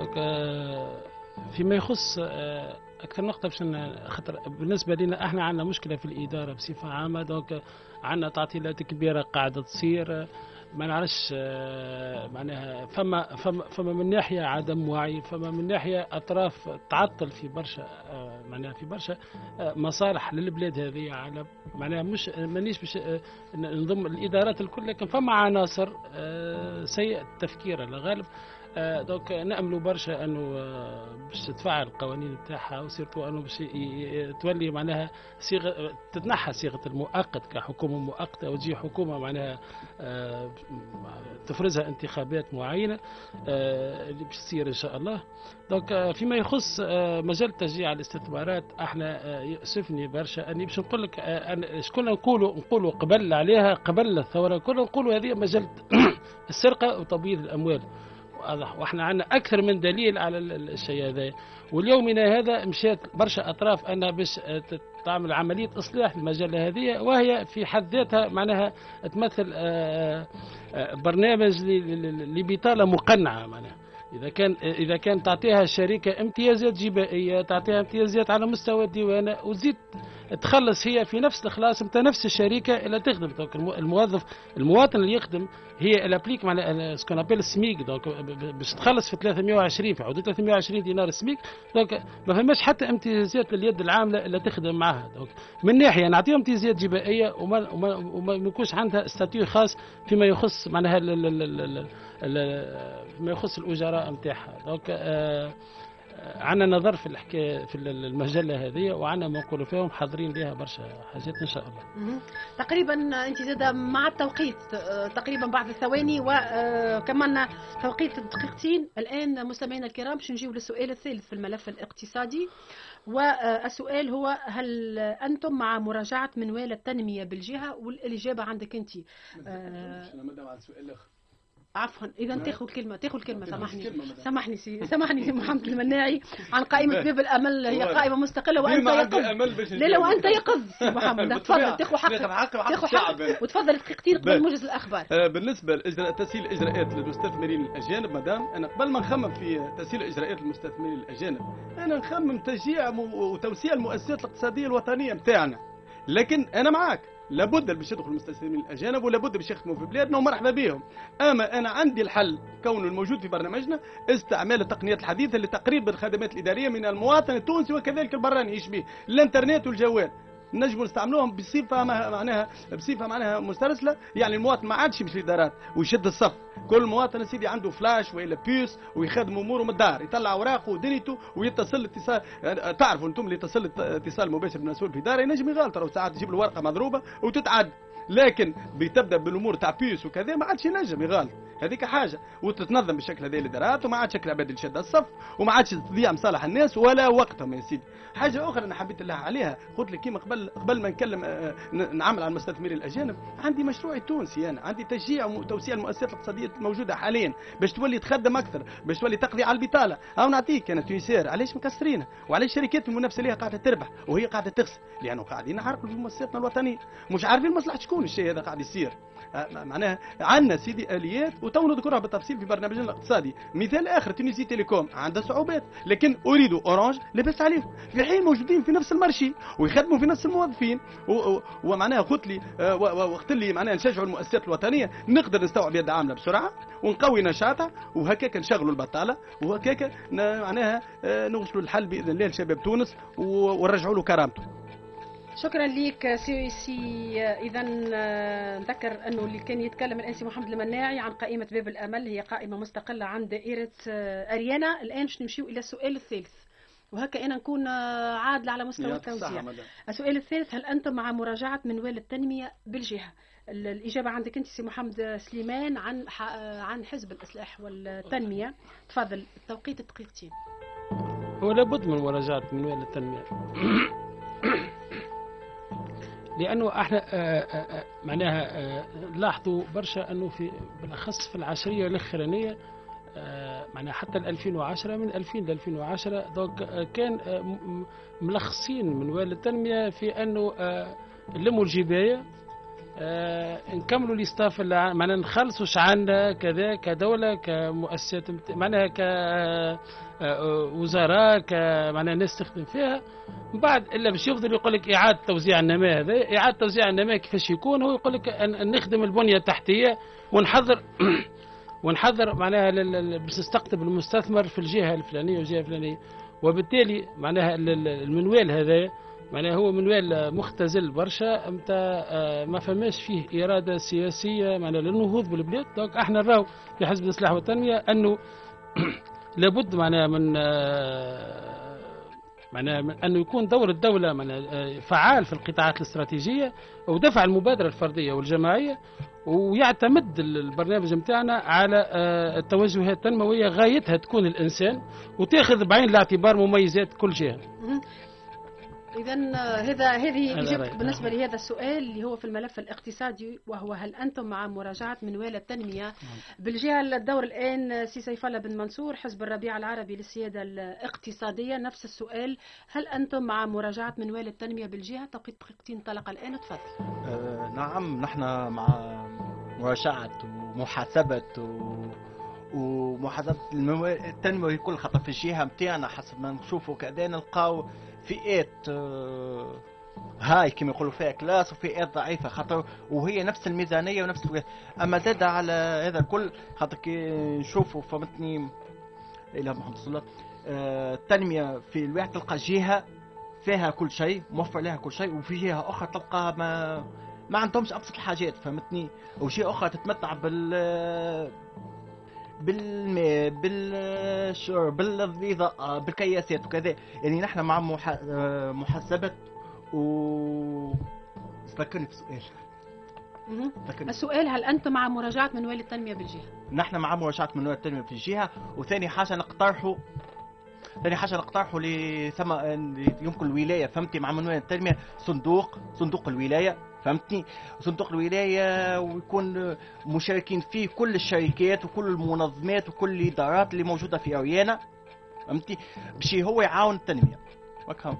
فيما يخص اكثر نقطه باش خاطر بالنسبه لنا احنا عندنا مشكله في الاداره بصفه عامه، دونك عندنا تعطيلات كبيره قاعده تصير. ما نعرفش معناها فما من ناحيه عدم وعي، فما من ناحيه اطراف تعطل في برشا معناها في برشا مصالح للبلاد هذه، على معناها مش مانيش باش نضم الادارات الكل، لكن فما عناصر سيء التفكير على الغالب. دونك نأملوا برشا انه باش تتفعل القوانين نتاعها، وسيرتو انه باش تولي معناها صيغه، تتنحى صيغه المؤقت كحكومه مؤقته، وتجي حكومه معناها تفرزها انتخابات معينه اللي باش تصير ان شاء الله. دونك فيما يخص مجال تشجيع الاستثمارات، احنا يؤسفني برشا اني باش نقول لك شكون نقولوا قبل عليها قبل الثوره، كنا نقولوا هذه مجال السرقه وتبييض الاموال، واحنا عندنا اكثر من دليل على الشيء هذا. واليومنا هذا مشات برشا اطراف انها باش تعمل عمليه اصلاح في المجله هذه، وهي في حد ذاتها معناها تمثل برنامج لبطاله مقنعه. معناها اذا كان تعطيها الشركه امتيازات جبائيه، تعطيها امتيازات على مستوى الديوانه، وتزيد تخلص هي في نفس الخلاص نتاع نفس الشركه اللي تخدم. دونك المواطن اللي يخدم هي الابليك مع سكون ابيل السميك، دونك باش تخلص في 320 في حدود 320 دينار السميك. دونك ما فماش حتى امتيازات لليد العامله اللي تخدم معها. دونك من ناحيه نعطيهم امتيازات جبائيه وما يكونش عندها ستاتيو خاص فيما يخص معناها فيما يخص الاجراء نتاعها. دونك عندنا نظر في الحكايه في المجله هذه، وعندنا ما نقولوا فيهم حاضرين لها برشا حاجات ان شاء الله. تقريبا انت زاد مع التوقيت تقريبا بعد الثواني، وكمان توقيت دقيقتين. الان مستمعينا الكرام باش نجيو للسؤال الثالث في الملف الاقتصادي، والسؤال هو: هل انتم مع مراجعه منوال التنميه بالجهه؟ والاجابه عندك انت. عفوا، اذا تاخذ الكلمه. سامحني سي محمد المناعي عن قائمه باب الامل. هي قائمه مستقله وانت يقظ. لا وانت يقظ سي محمد. تفضل تاخذ حقك وتفضل دقيقتين قبل موجز الاخبار. بالنسبه لتسهيل الاجراءات للمستثمرين الاجانب، مدام انا قبل ما نخمم في تسهيل اجراءات للمستثمرين الاجانب، انا نخمم تشجيع وتوسيع المؤسسات الاقتصاديه الوطنيه نتاعنا. لكن انا معاك، لابد باش يدخلوا المستثمرين الاجانب، ولابد باش يخدموا في بلادنا ومرحبا بهم. اما انا عندي الحل كونه الموجود في برنامجنا، استعمال التقنيات الحديثه لتقريب الخدمات الاداريه من المواطن التونسي وكذلك البراني يعيش به، الانترنت والجوال نجموا نستعملوهم بصفه معناها مسترسله. يعني المواطن ما عادش يمشي للادارات ويشد الصف، كل مواطن سيدي عنده فلاش ولا بيوس ويخدم اموره من الدار، يطلع اوراقه ودنيته ويتصل اتصال. تعرفوا انتم اللي يتصل اتصال مباشر بالمسؤول في داره ينجم يغلط، او ساعات يجيب له ورقه مضروبه وتتعد. لكن بتبدا بالامور تاع بيوس وكذا ما عادش ينجم يغلط، هذيك حاجه. وتتنظم بالشكل هذا الادارات، وما عادش شكل عباد اللي شد الصف، وما عادش تضيع مصالح الناس ولا وقتهم يا سيدي. حاجه اخرى انا حبيت الله عليها، قلت لك كيما قبل ما نكلم نعمل على المستثمرين الاجانب، عندي مشروع تونسي، انا عندي تشجيع وتوسيع المؤسسات الاقتصاديه الموجوده حاليا باش تولي تخدم اكثر، باش تولي تقضي على البطاله. او نعطيك انا تيسير علاش مكسرينها، وعلاش الشركات المنافسه ليها قاعده تربح وهي قاعده تخسر، لانه قاعدين نحرقوا في مؤسساتنا الوطنيه، مش عارفين مصلحه شكون الشيء هذا قاعد يصير. معناها عندنا سيدي اليات وتو نذكرها بالتفصيل في برنامجنا الاقتصادي. مثال اخر، تونسي تيليكوم عندها صعوبات، لكن اريد اورانج لبس عليهم، في حين موجودين في نفس المارشي ويخدموا في نفس الموظفين. ومعناها قلت لي وقت اللي معناها نشجعوا المؤسسات الوطنيه نقدر نستوعب يد عامله بسرعه ونقوي نشاطها، وهكاك نشغلوا البطاله، وهكاك معناها نوصلوا الحل باذن الله لشباب تونس ونرجعوا له كرامته. شكرا لك سي. اذا نذكر انه اللي كان يتكلم الان سي محمد المناعي عن قائمه باب الامل، هي قائمه مستقله عن دائره اريانا. الان باش نمشيو الى السؤال الثالث، وهكا انا نكون عادله على مستوى التوزيع. السؤال الثالث: هل انتم مع مراجعه منوال التنميه بالجهه؟ الاجابه عندك انت سي محمد سليمان عن حزب الاصلاح والتنميه. تفضل، التوقيت دقيقتين. هو لابد من مراجعه منوال التنميه لانه احنا معناها لاحظوا برشا انه في بالاخص في العشريه الاخرانيه، معناها حتى 2010 من 2000 ل 2010 دونك كان ملخصين منوال التنميه في انه لموا الجبايه نكملوا الاستاف معناها نخلصوا عنا كذا كدوله كمؤسسات معناها كوزراء معناها ناس تخدم فيها. من بعد الا باش يفضل يقول لك اعاده توزيع النماء. هذا اعاده توزيع النماء كيفاش يكون؟ هو يقول لك نخدم البنيه التحتيه ونحضر معناها باش نستقطب المستثمر في الجهه الفلانيه والجهه الفلانيه. وبالتالي معناها المنوال هذا معناها هو منوال مختزل برشا متى ما فماش فيه إرادة سياسية معناها للنهوض بالبلاد. دونك احنا نراو في حزب الإصلاح والتنمية أنه لابد معناها من أنه يكون دور الدولة معناها فعال في القطاعات الاستراتيجية ودفع المبادرة الفردية والجماعية، ويعتمد البرنامج متاعنا على التوجهات التنموية غايتها تكون الإنسان وتأخذ بعين الاعتبار مميزات كل جهة. إذا هذه إجابتك بالنسبة لهذا السؤال اللي هو في الملف الاقتصادي، وهو هل أنتم مع مراجعة منوال التنمية بالجهة؟ الدور الآن سي سيف الله بن منصور حزب الربيع العربي للسيادة الاقتصادية، نفس السؤال، هل أنتم مع مراجعة منوال التنمية بالجهة؟ توقيت دقيقتين انطلق الآن، تفضل. نعم، نحن مع مراجعة ومحاسبة ومحاسبة التنمية كل خطأ في الجهة متاعنا. حسب ما نشوفوا كذا نلقاو فئات هاي كما يقولوا فيها كلاس وفئات ضعيفة خاطر وهي نفس الميزانية ونفس الوقت. أما زاد على هذا الكل خاطر كي نشوفوا فهمتني لا إله محمد رسول الله، التنمية في الواحد تلقى جهة فيها كل شيء موفر لها كل شيء، وفي جهة أخرى تلقى ما عندهمش أبسط الحاجات فهمتني، وجهة أخرى تتمتع بالماء بالشرب بالإضاءة بالكياسات وكذا. يعني نحن مع محاسبة ذكرني في سؤال. السؤال هل أنتم مع مراجعة منوال التنمية بالجهة؟ نحن مع مراجعة منوال التنمية في الجهة. وثاني حاجة نقترحوا ثم يمكن الولاية فهمتي مع منوال التنمية صندوق الولاية فهمتني، صندوق الولاية ويكون مشاركين فيه كل الشركات وكل المنظمات وكل الإدارات اللي موجودة في أريانا فهمتي باش هو يعاون التنمية. وكهم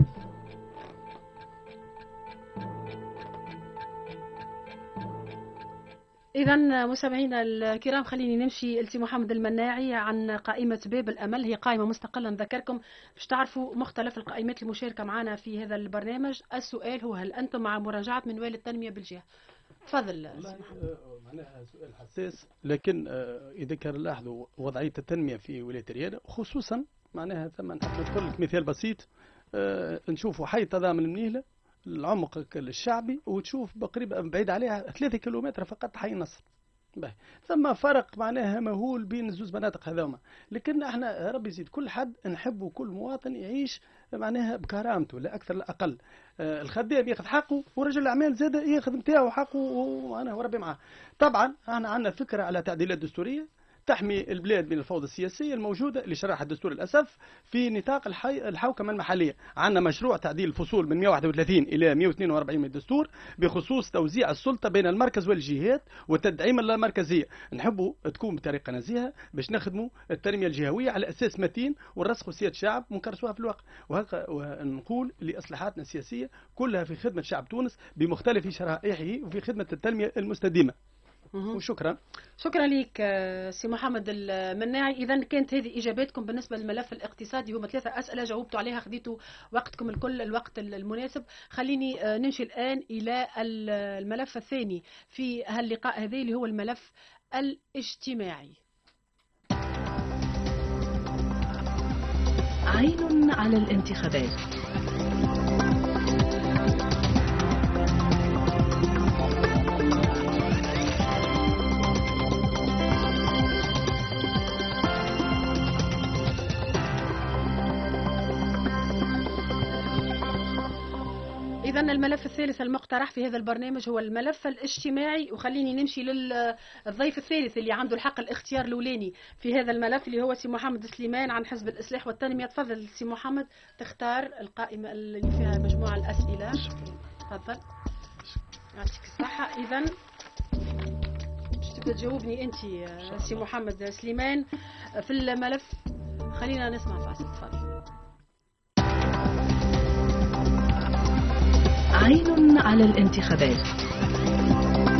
إذا مستمعينا الكرام خليني نمشي لسي محمد المناعي عن قائمة باب الأمل. هي قائمة مستقلة نذكركم باش تعرفوا مختلف القائمات المشاركة معنا في هذا البرنامج. السؤال هو هل أنتم مع مراجعة منوال التنمية بالجهة؟ تفضل سي محمد. معناها سؤال حساس، لكن إذا كان لاحظوا وضعية التنمية في ولاية رياض خصوصا معناها ثم نذكر لك مثال بسيط. نشوفوا حي تضامن المنيلة العمق الشعبي وتشوف بقريبا بعيد عليها 3 كيلومتر فقط حي نصر. ثم فرق معناها مهول بين الزوز مناطق هذوما، لكن احنا ربي يزيد كل حد نحبه كل مواطن يعيش معناها بكرامته لا اكثر لا اقل. الخدام ياخذ حقه ورجل الاعمال زاد ياخذ نتاعو حقه وانا وربي معاه. طبعا احنا عندنا فكره على تعديلات دستوريه تحمي البلاد من الفوضى السياسية الموجودة اللي شرعها الدستور للأسف في نطاق الحوكمة المحلية. عندنا مشروع تعديل الفصول من 131 إلى 142 من الدستور بخصوص توزيع السلطة بين المركز والجهات وتدعيم اللامركزية. نحبوا تكون بطريقة نزيهة باش نخدموا التنمية الجهوية على أساس متين ونرسخوا سيادة الشعب ونكرسوها في الواقع. ونقول لإصلاحاتنا السياسية كلها في خدمة شعب تونس بمختلف شرائحه وفي خدمة التنمية المستدامة. وشكرا. شكرا لك سي محمد المناعي. إذا كانت هذه إجاباتكم بالنسبة للملف الاقتصادي. هما 3 أسئلة جاوبتوا عليها، خذيتوا وقتكم الكل الوقت المناسب. خليني نمشي الآن إلى الملف الثاني في هاللقاء هذا اللي هو الملف الاجتماعي. عين على الانتخابات. إذا الملف الثالث المقترح في هذا البرنامج هو الملف الاجتماعي. وخليني نمشي للضيف الثالث اللي عنده الحق الاختيار الأولاني في هذا الملف اللي هو سي محمد سليمان عن حزب الإصلاح والتنمية. تفضل سي محمد تختار القائمة اللي فيها مجموعة الأسئلة. تفضل يعطيك الصحة. إذا باش تبدأ تجاوبني أنت سي محمد سليمان في الملف. خلينا نسمع فاصل. تفضل. عين على الانتخابات.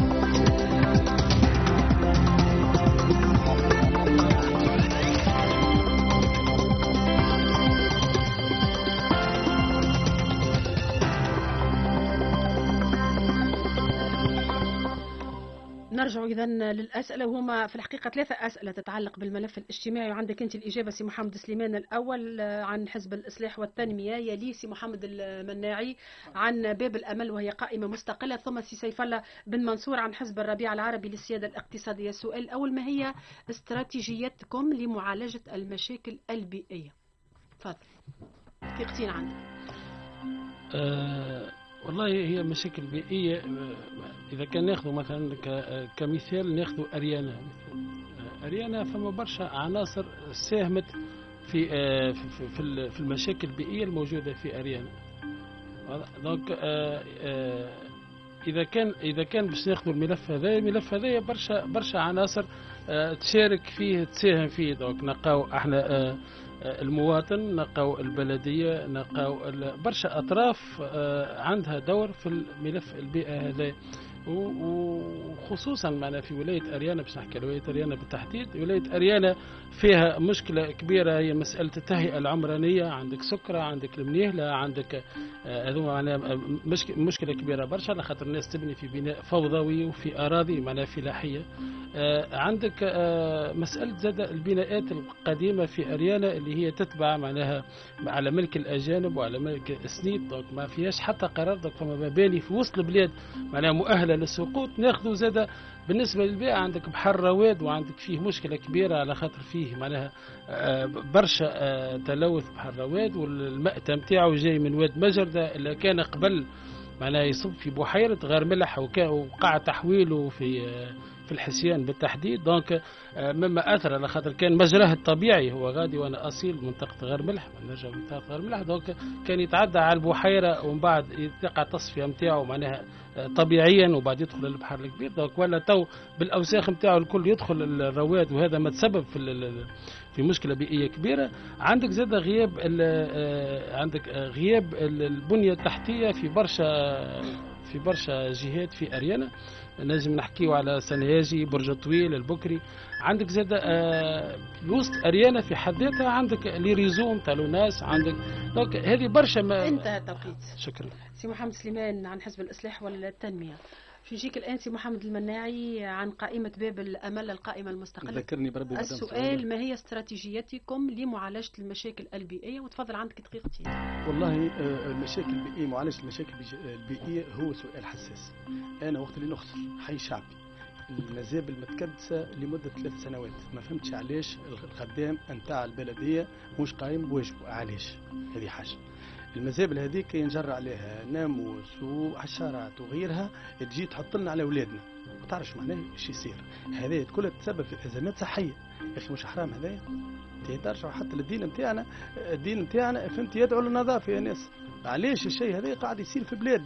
نرجع إذا للأسئلة، وهما في الحقيقة 3 أسئلة تتعلق بالملف الاجتماعي، وعندك أنت الإجابة سي محمد سليمان الأول عن حزب الإصلاح والتنمية، يلي سي محمد المناعي عن باب الأمل وهي قائمة مستقلة، ثم سي سيف الله بن منصور عن حزب الربيع العربي للسيادة الاقتصادية. السؤال الأول: ما هي استراتيجيتكم لمعالجة المشاكل البيئية؟ تفضل، دقيقتين عندك. والله هي مشاكل بيئية. إذا كان ناخذ مثلا كمثال ناخذ أريانا فما برشا عناصر ساهمت في المشاكل البيئية الموجودة في أريانا. دونك إذا كان باش ناخذ الملف هذايا برشا عناصر تشارك فيه تساهم فيه. دونك نلقاو احنا المواطن، نلقاو البلدية، نلقاو برشا أطراف عندها دور في الملف البيئة هذا، وخصوصا معنا في ولاية أريانا. باش نحكي على ولاية أريانا بالتحديد. ولاية أريانا فيها مشكلة كبيرة، هي مسألة التهيئة العمرانية. عندك سكرة، عندك المنيهلة، عندك هذو معناها مشكلة كبيرة برشا، على خاطر الناس تبني في بناء فوضوي وفي أراضي معناها فلاحية. عندك مسألة زاد البناءات القديمة في أريانا اللي هي تتبع معناها على ملك الأجانب وعلى ملك السنيد. دونك ما فيهاش حتى قرار. دونك فما مباني في وسط البلاد معناها مؤهلة للسقوط. ناخذوا زاد بالنسبة للبيئة، عندك بحر رواد وعندك فيه مشكلة كبيرة على خاطر فيه معناها برشا تلوث بحر رواد، والمأتى متاعه جاي من واد مجردة اللي كان قبل معناها يصب في بحيرة غير ملح، وقع تحويله في الحسيان بالتحديد. دونك مما اثر على خاطر كان مجراه الطبيعي هو غادي، وانا اصيل منطقه غير ملح، نرجع منطقه غير ملح. دونك كان يتعدى على البحيره ومن بعد تقع التصفيه نتاعو معناها طبيعيا، وبعد يدخل البحر الكبير. دونك ولا تو بالاوساخ نتاعو الكل يدخل الرواد، وهذا ما تسبب في مشكله بيئيه كبيره. عندك زاد غياب البنيه التحتيه في برشا جهات في أريانا. نجم نحكيو على سنهاجي، برج طويل، البكري. عندك زاد وسط أريانا في حد ذاتها عندك لي ريزوم تاع ناس. عندك دونك هذه برشا. انتهى التوقيت. شكرا. سي محمد سليمان عن حزب الإصلاح والتنمية. في جيك الآن سي محمد المناعي عن قائمة باب الأمل، القائمة المستقلة. ذكرني بربي. السؤال: ما هي استراتيجيتكم لمعالجة المشاكل البيئية؟ وتفضل عندك دقيقتين. والله المشاكل البيئية، معالجة المشاكل البيئية هو سؤال حساس. أنا وقت اللي نخسر حي شعبي المزابل متكدسة لمدة 3 سنوات، ما فهمتش علاش الخدام نتاع البلدية مش قايم بواجبه. علاش؟ هذه حاجة. المزابل هذيك ينجر عليها ناموس وحشرات وغيرها، تجي تحط لنا على اولادنا، ما تعرفش معناه ايش يصير. هذا كلها تسبب في ازمات صحيه. يا اخي مش حرام هذايا؟ ترجعوا حتى للدين نتاعنا. الدين نتاعنا فهمت يدعو للنظافه يا ناس. علاش الشيء هذا قاعد يصير في بلادنا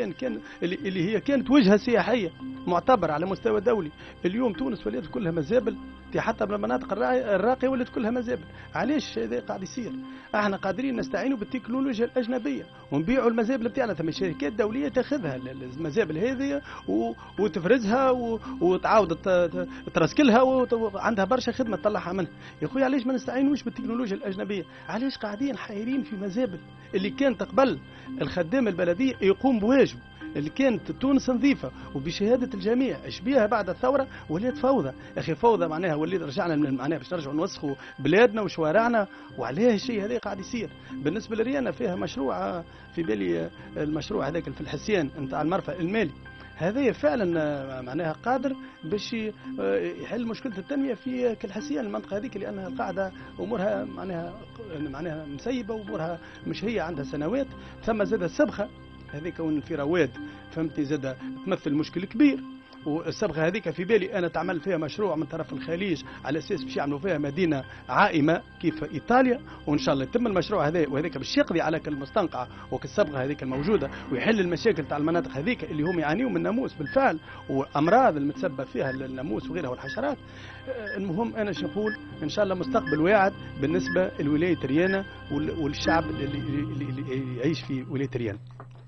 اللي هي كانت وجهه سياحيه معتبر على مستوى دولي؟ اليوم تونس ولات كلها مزابل، حتى بالمناطق الراقيه ولات كلها مزابل. علاش هذا قاعد يصير؟ احنا قادرين نستعينوا بالتكنولوجيا الاجنبيه ونبيعوا المزابل بتاعنا. ثم شركات دوليه تاخذها المزابل هذه وتفرزها وتعاود ترسكلها وعندها برشا خدمه تطلعها منها. يا خويا علاش ما نستعينوش بالتكنولوجيا الاجنبيه؟ علاش قاعدين حايرين في مزابل اللي كانت قبل الخدام البلديه يقوم بواجبه، اللي كانت تونس نظيفه وبشهاده الجميع؟ ايش بيها بعد الثوره؟ ولات فوضى. اخي فوضى معناها وليت رجعنا معناها باش نرجعوا نوسخوا بلادنا وشوارعنا. وعليه الشيء هذا قاعد يصير. بالنسبه لريانا فيها مشروع في بالي، المشروع هذاك في الحسيان نتاع المرفأ المالي، هذا فعلا معناها قادر باش يحل مشكله التنميه في الحسيان، المنطقه هذيك، لانها القاعده امورها معناها مسيبه وامورها مش هي عندها سنوات. ثم زاد السبخه هذيك كون في رواد فهمتني زاد تمثل مشكل كبير. والصبغه هذيك في بالي انا تعمل فيها مشروع من طرف الخليج على اساس باش يعملوا فيها مدينه عائمه كيف ايطاليا، وان شاء الله يتم المشروع هذا، وهذاك باش يقضي على المستنقع وكالصبغه هذيك الموجوده، ويحل المشاكل تاع المناطق هذيك اللي هم يعانيوا من الناموس بالفعل وامراض المتسبب فيها الناموس وغيرها والحشرات. المهم انا نقول ان شاء الله مستقبل واعد بالنسبه لولايه ريانا والشعب اللي يعيش في ولايه ريانا.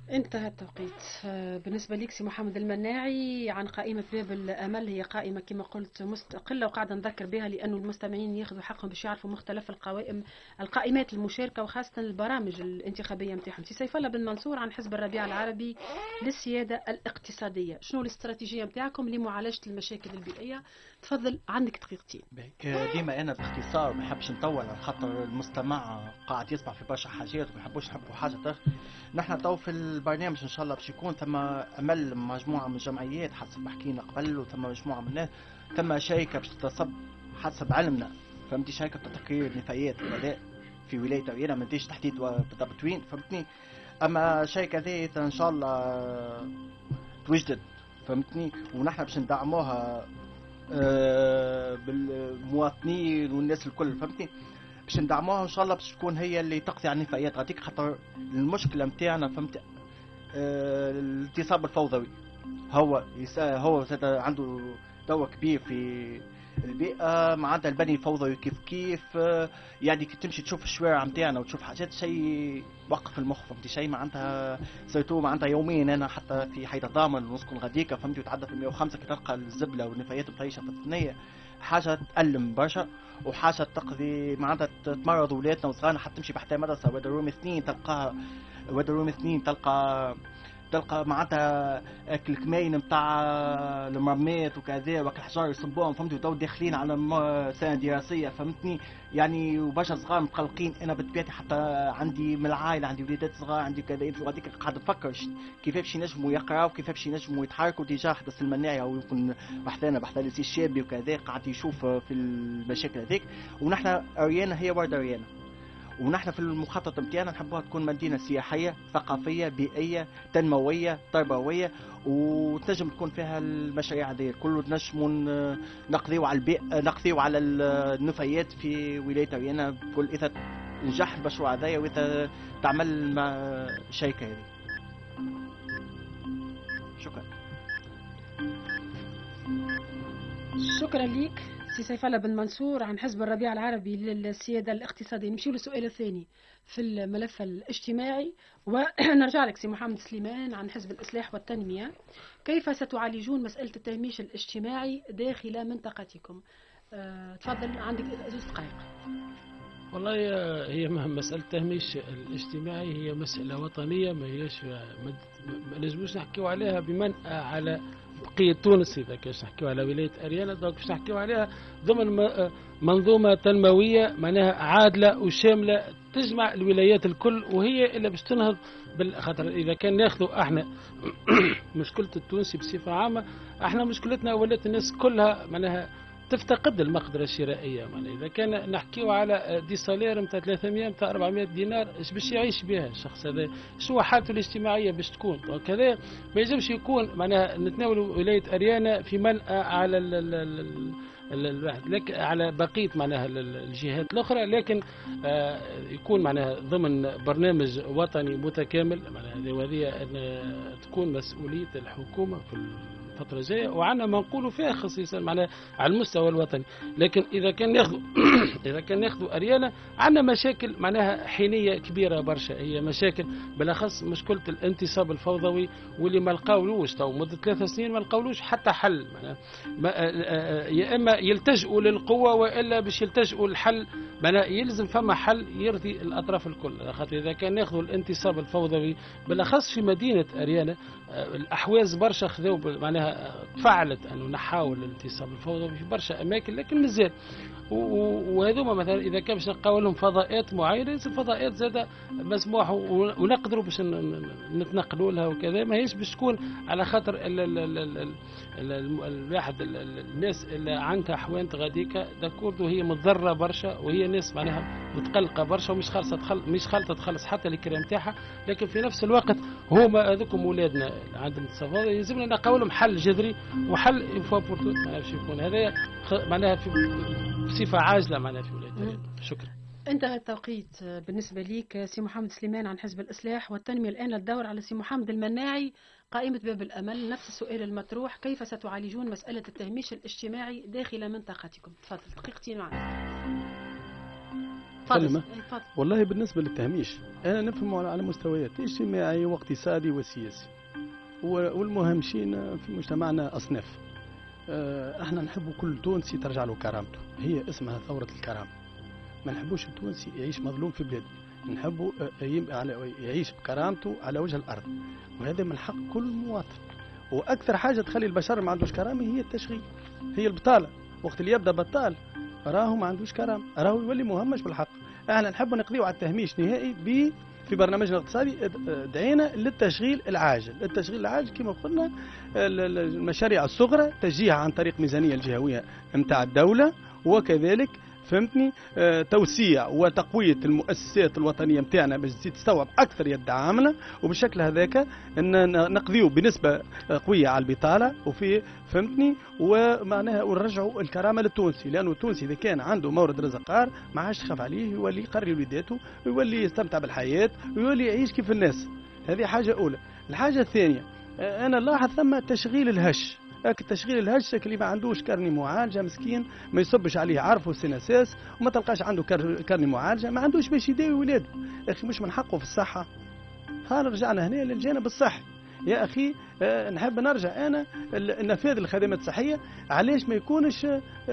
انتهى التوقيت. بالنسبة ليك سي محمد المناعي عن قائمة باب الأمل، هي قائمة كما قلت مستقلة وقاعدة نذكر بها لأنه المستمعين ياخذوا حقهم باش يعرفوا مختلف القائمات المشاركة وخاصة البرامج الانتخابية نتاعهم. سي سيف الله بن منصور عن حزب الربيع العربي للسيادة الاقتصادية، شنو الاستراتيجية نتاعكم لمعالجة المشاكل البيئية؟ تفضل عندك دقيقتين. ديما انا باختصار ما نحبش نطول على خاطر المستمع قاعد يسمع في برشا حاجات وما نحبوش نحبوا حاجه تخ. نحن تو في البرنامج ان شاء الله باش يكون ثم امل مجموعه من الجمعيات حسب ما حكينا قبل، وثم مجموعه من الناس، ثم شركه باش تتصب حسب علمنا، فهمتي، شركه تقرير نفايات وغذاء في ولايه ريانا، ما نديش تحديد بالضبط وين، فهمتني. اما الشركه ذي ان شاء الله توجدت، فهمتني، ونحن باش ندعموها بالمواطنين والناس الكل، فهمتني، باش ندعموها ان شاء الله باش تكون هي اللي تقضي على النفايات غاديك، خاطر المشكله نتاعنا فهمت الاغتصاب الفوضوي هو زاد عنده دور كبير في البيئة، معناتها البني الفوضوي كيف يعني كي تمشي تشوف الشوارع نتاعنا وتشوف حاجات شيء وقف المخ، فهمتي، شيء معناتها سيرتو معناتها يوميا انا حتى في حيدة ضامن ونسكن غاديكا، فهمتي، وتعدى في 105 كي تلقى الزبلة والنفايات بطريقة فلسطينية، حاجة تألم برشا وحاجة تقضي معناتها تمرض ولادنا وصغارنا. حتى تمشي بحتى مدرسة وادي الروم 2 تلقاها، وادي الروم 2 تلقى معناتها الكماين نتاع المرمات وكذا وكل حجار يصبوهم، فهمتوا، تو داخلين على سنه دراسيه، فهمتني، يعني وبرشا صغار متقلقين. انا بطبيعتي حتى عندي من العائله عندي وليدات صغار عندي كذا، وهذيك قاعد نفكر كيف باش ينجموا يقراوا وكيف باش ينجموا يتحركوا. ديجا حدث المناعي او يمكن بحث لي الشابي وكذا قاعد يشوف في المشاكل هذيك، ونحن ريانا هي ورده ريانا، ونحن في المخطط نتاعنا نحبوها تكون مدينه سياحيه ثقافيه بيئيه تنمويه تربويه، وتنجم تكون فيها المشاريع هذه كله، تنجموا نقضيو على البيئه، نقضيو على النفايات في ولايه ريانا بكل اذا نجح المشروع هذايا واذا تعمل مع الشركه هذه. شكرا. شكرا لك سي سيف الله بن منصور عن حزب الربيع العربي للسيادة الاقتصادية. نمشي للسؤال الثاني في الملف الاجتماعي ونرجع لك سي محمد سليمان عن حزب الإصلاح والتنمية. كيف ستعالجون مسألة التهميش الاجتماعي داخل منطقتكم؟ تفضل عندك 2 دقائق. والله هي مسألة التهميش الاجتماعي هي مسألة وطنية، ما هيش ما نجموش نحكيو عليها بمنأى على بقية تونس. إذا كاش نحكيو على ولاية أريانا دونك باش نحكيو عليها ضمن منظومة تنموية معناها عادلة وشاملة تجمع الولايات الكل، وهي اللي باش تنهض بالخاطر. إذا كان ناخذوا احنا مشكلة التونسي بصفة عامة، احنا مشكلتنا ولات الناس كلها معناها تفتقد المقدرة الشرائية. معناها إذا كان نحكيو على دي سالير نتاع 300 نتاع 400 دينار، ايش باش يعيش بها الشخص هذا؟ شو حالته الاجتماعية باش تكون؟ دونك هذا ما يلزمش يكون معناها نتناولوا ولاية أريانا في منأى على لك على بقية معناها الجهات الأخرى، لكن يكون معناها ضمن برنامج وطني متكامل. معناها هذه أن تكون مسؤولية الحكومة في الفترة الجاية، وعنا ما نقولوا فيها خصيصا معناها على المستوى الوطني. لكن إذا كان ناخذوا أريانا عندنا مشاكل معناها حينية كبيرة برشا، هي مشاكل بالأخص مشكلة الانتصاب الفوضوي واللي ما لقاولوش تو مدة 3 سنين ما لقاولوش حتى حل. يا إما يلتجئوا للقوة وإلا باش يلتجئوا للحل، معناها يلزم فما حل يرضي الأطراف الكل. خاطر إذا كان ناخذوا الانتصاب الفوضوي بالأخص في مدينة أريانا، الأحواز برشا خذوا معناها تفعلت أنه نحاول الانتصاب الفوضوي في برشا أماكن، لكن مازال. وهذوما مثلا إذا كان باش نلقاو لهم فضاءات معينة، الفضاءات زادة مسموح ونقدروا باش نتنقلوا لها وكذا، ما هيش باش تكون على خاطر الواحد الناس اللي عندها حوانت غاديكا داكوردو هي متضرره برشا، وهي ناس معناها متقلقه برشا ومش خالصه تخلص حتى الكرا نتاعها. لكن في نفس الوقت هما هذوكم اولادنا عندهم التصفات، يلزمنا نلقاو لهم حل جذري وحل يفوا بورتو باش يكون هذا معناها بصفه عاجله معناها في ولايه. شكرا. انتهى التوقيت بالنسبة ليك سي محمد سليمان عن حزب الإصلاح والتنمية. الآن الدور على سي محمد المناعي قائمة باب الأمل. نفس السؤال المطروح، كيف ستعالجون مسألة التهميش الاجتماعي داخل منطقتكم؟ تفضل 2 دقائق معنا. تفضل. والله بالنسبة للتهميش أنا نفهمه على مستويات اجتماعي واقتصادي وسياسي، والمهمشين في مجتمعنا أصناف. احنا نحب كل تونسي ترجع له كرامته، هي اسمها ثورة الكرامة. ما نحبوش التونسي يعيش مظلوم في بلاده، نحبه يعيش بكرامته على وجه الأرض، وهذا من حق كل مواطن. وأكثر حاجة تخلي البشر ما عندوش كرامة هي التشغيل، هي البطالة. وقت اللي يبدأ بطال راهو ما عندوش كرامة، راهو يولي مهمش بالحق. احنا نحب نقضيو على التهميش نهائي في برنامجنا الاقتصادي. دعينا للتشغيل العاجل. التشغيل العاجل كما قلنا المشاريع الصغرى تشجيعها عن طريق ميزانية الجهوية متاع الدولة، وكذلك فهمتني توسيع وتقوية المؤسسات الوطنية متاعنا باش تزيد تستوعب أكثر يد عاملة، وبالشكل هذاك نقضيو بنسبة قوية على البطالة وفي فهمتني، ومعناها ونرجعوا الكرامة للتونسي. لأنه التونسي إذا كان عنده مورد رزق قار ما عادش تخاف عليه، يولي يقري وليداته ويولي يستمتع بالحياة ويولي يعيش كيف الناس. هذه حاجة أولى. الحاجة الثانية أنا لاحظ ثم تشغيل الهش. التشغيل الهش اللي ما عندوش كارني معالجه مسكين ما يصبش عليه عرفه السناساس وما تلقاش عنده كارني معالجه، ما عندوش باش يداوي ولاده. يا اخي مش من حقه في الصحه؟ هل رجعنا هنا للجانب الصحي يا اخي. نحب نرجع انا النفاذ الخدمات الصحيه. علاش ما يكونش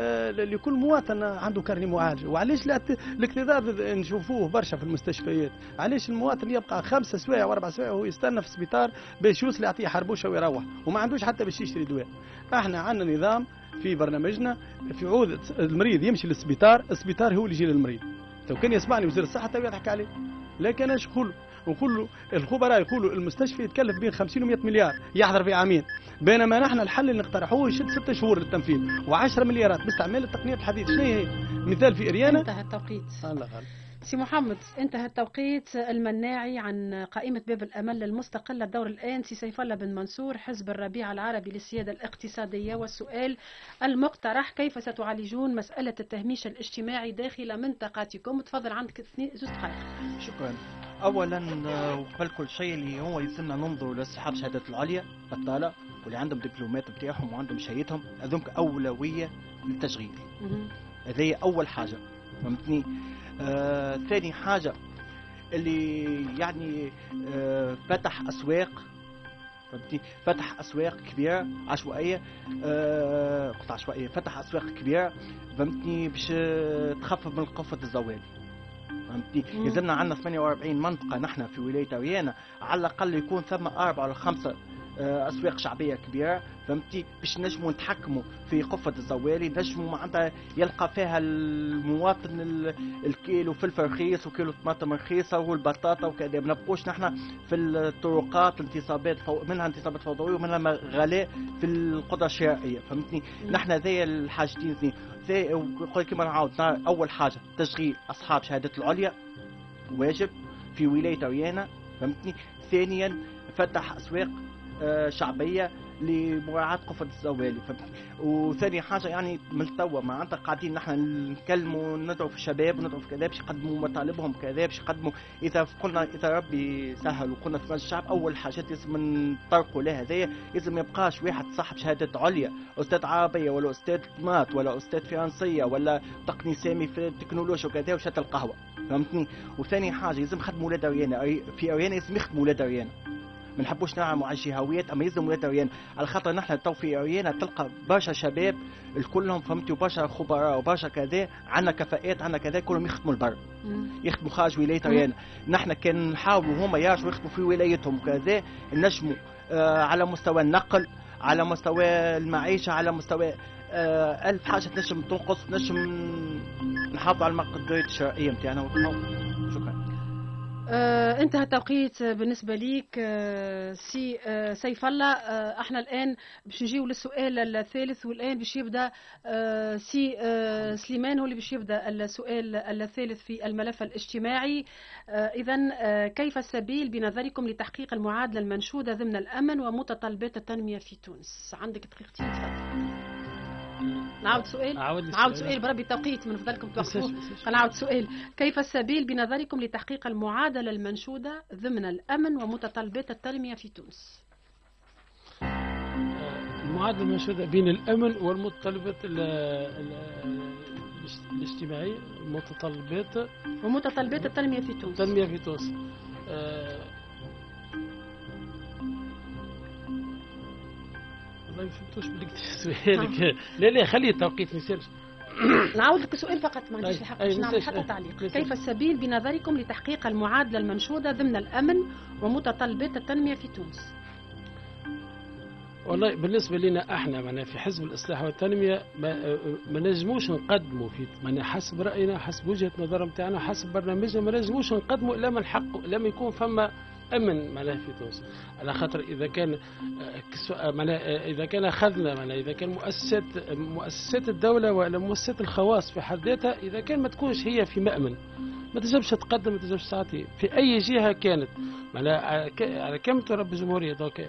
لكل مواطن عنده كارني معالجه؟ وعلاش الاكتظاظ نشوفوه برشا في المستشفيات؟ علاش المواطن يبقى 5 سوايع و4 سوايع وهو يستنى في السبيطار باش يوصل يعطيه حربوشه ويروح وما عندوش حتى باش يشتري دواء؟ احنا عندنا نظام في برنامجنا في عود المريض يمشي للسبيطار، السبيطار هو اللي يجي للمريض. لو كان يسمعني وزير الصحه تو يضحك عليه. لكن انا نقول له الخبراء يقولوا المستشفى يتكلف بين 50 و100 مليار يحضر في عامين، بينما نحن الحل اللي نقترحوه يشد 6 شهور للتنفيذ و10 مليارات باستعمال التقنيات الحديثه. شنو هي؟ مثال في اريانا انتهى التوقيت. الله غالب. سي محمد انتهى التوقيت. المناعي عن قائمة باب الأمل المستقلة. الدور الآن سي سيف الله بن منصور حزب الربيع العربي للسيادة الاقتصادية. والسؤال المقترح: كيف ستعالجون مسألة التهميش الاجتماعي داخل منطقتكم؟ تفضل عندك 2 دقائق. شكرا. اولا وقبل كل شيء اللي هو يلزمنا ننظروا لاصحاب الشهادات العليا بطاله واللي عندهم دبلومات بتاعهم وعندهم شهادتهم، هذوك اولويه للتشغيل. هذه اول حاجه، فهمتني. ثاني حاجه اللي يعني فتح اسواق، فهمتني، فتح اسواق كبيره عشوائيه، قطع عشوائيه، فتح اسواق كبيره فهمتني باش تخفف من قفه الزوال. فهمتني. يلزمنا عندنا 48 منطقه نحن في ولايه ريانة، على الاقل يكون ثم 4 ولا 5 اسواق شعبيه كبيره، فهمتي، باش نجموا نتحكموا في قفه الزوالي، نجموا معناتها يلقى فيها المواطن الكيلو فلفل رخيص وكيلو طماطم رخيصه والبطاطا وكذا. ما نبقوش نحن في الطرقات انتصابات منها انتصابات فوضويه ومنها غلاء في القدره الشرائيه، فهمتني. نحن ذي الحاجتين اثنين. وقل كما نعاود، اول حاجه تشغيل اصحاب شهادات العليا واجب في ولايه ريانة، فهمتني. ثانيا فتح اسواق شعبيه لمراعاه قفه الزوالي. وثاني حاجه يعني من توا معناتها قاعدين نحن نكلموا ندعو في الشباب وندعو في كذا باش يقدموا مطالبهم كذا، باش يقدموا اذا قلنا اذا ربي سهل وقلنا في مجلس الشعب اول حاجات لازم نطرقوا لها هذايا. لازم ما يبقاش واحد صاحب شهاده عليا استاذ عربيه ولا استاذ مات ولا استاذ فرنسيه ولا تقني سامي في التكنولوجيا وكذا وشات القهوه، فهمتني. وثاني حاجه لازم يخدموا ولاد ريانة، في ريانة لازم يخدموا ولاد ريانة. ما نحبوش نعملوا على الجهويات، اما يلزم ولاد ريانة، على خاطر نحن تو في ريانة تلقى برشا شباب الكلهم فهمتي وبرشا خبراء وبرشا كذا، عندنا كفاءات عندنا كذا، كلهم يخدموا البر، يخدموا خارج ولاية ريانة. نحن كان نحاولوا هما يرجعوا يخدموا في ولايتهم كذا، نجموا على مستوى النقل، على مستوى المعيشة، على مستوى ألف حاجة تنجم تنقص، نجم نحافظوا على المقدرات الشرائية نتاعنا. شكرا. انتهى التوقيت بالنسبة ليك سي سيف الله. احنا الآن باش نجيو للسؤال الثالث، والآن باش يبدأ سي سليمان هو اللي باش يبدأ السؤال الثالث في الملف الاجتماعي. إذن كيف السبيل بنظركم لتحقيق المعادلة المنشودة ضمن الأمن ومتطلبات التنمية في تونس؟ عندك دقيقتين تفضل. نعاود سؤال بربي التوقيت من فضلكم توقفوه. نعاود سؤال: كيف السبيل بنظركم لتحقيق المعادلة المنشودة ضمن الأمن ومتطلبات التنمية في تونس؟ المعادلة المنشودة بين الأمن والمتطلبات الاجتماعية متطلبات ومتطلبات التنمية في تونس. التنمية في تونس. والله ما فهمتوش بالك سؤالك. لا خلي التوقيت ما يصيرش. نعاود لك السؤال فقط، ما عنديش الحق باش نعمل حتى تعليق. كيف السبيل بنظركم لتحقيق المعادلة المنشودة ضمن الأمن ومتطلبات التنمية في تونس؟ والله بالنسبة لنا احنا معنا في حزب الإصلاح والتنمية ما نجموش نقدموا في معنا حسب رأينا، حسب وجهة نظر نتاعنا، حسب برنامجنا، ما نجموش نقدموا إلا من حق لما يكون فما أمن معناه في تونس. على خاطر إذا كان إذا كان أخذنا معناه إذا كان مؤسسات الدولة ولا مؤسسات الخواص في حد ذاتها، إذا كان ما تكونش هي في مأمن ما تجبش تقدم، ما تجبش تعطي في أي جهة كانت على كامل رب الجمهورية. دوك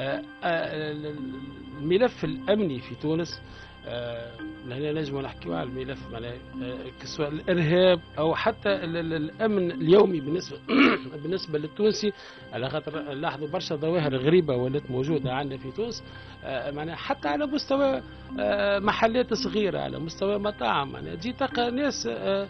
الملف الأمني في تونس هنا نجم نحكيو على الملف سواء الإرهاب أو حتى الأمن اليومي بالنسبة للتونسي. على خاطر لاحظوا برشا ظواهر غريبة ولات موجودة عندنا في تونس، حتى على مستوى محلات صغيرة، على مستوى مطاعم تجي تلقى ناس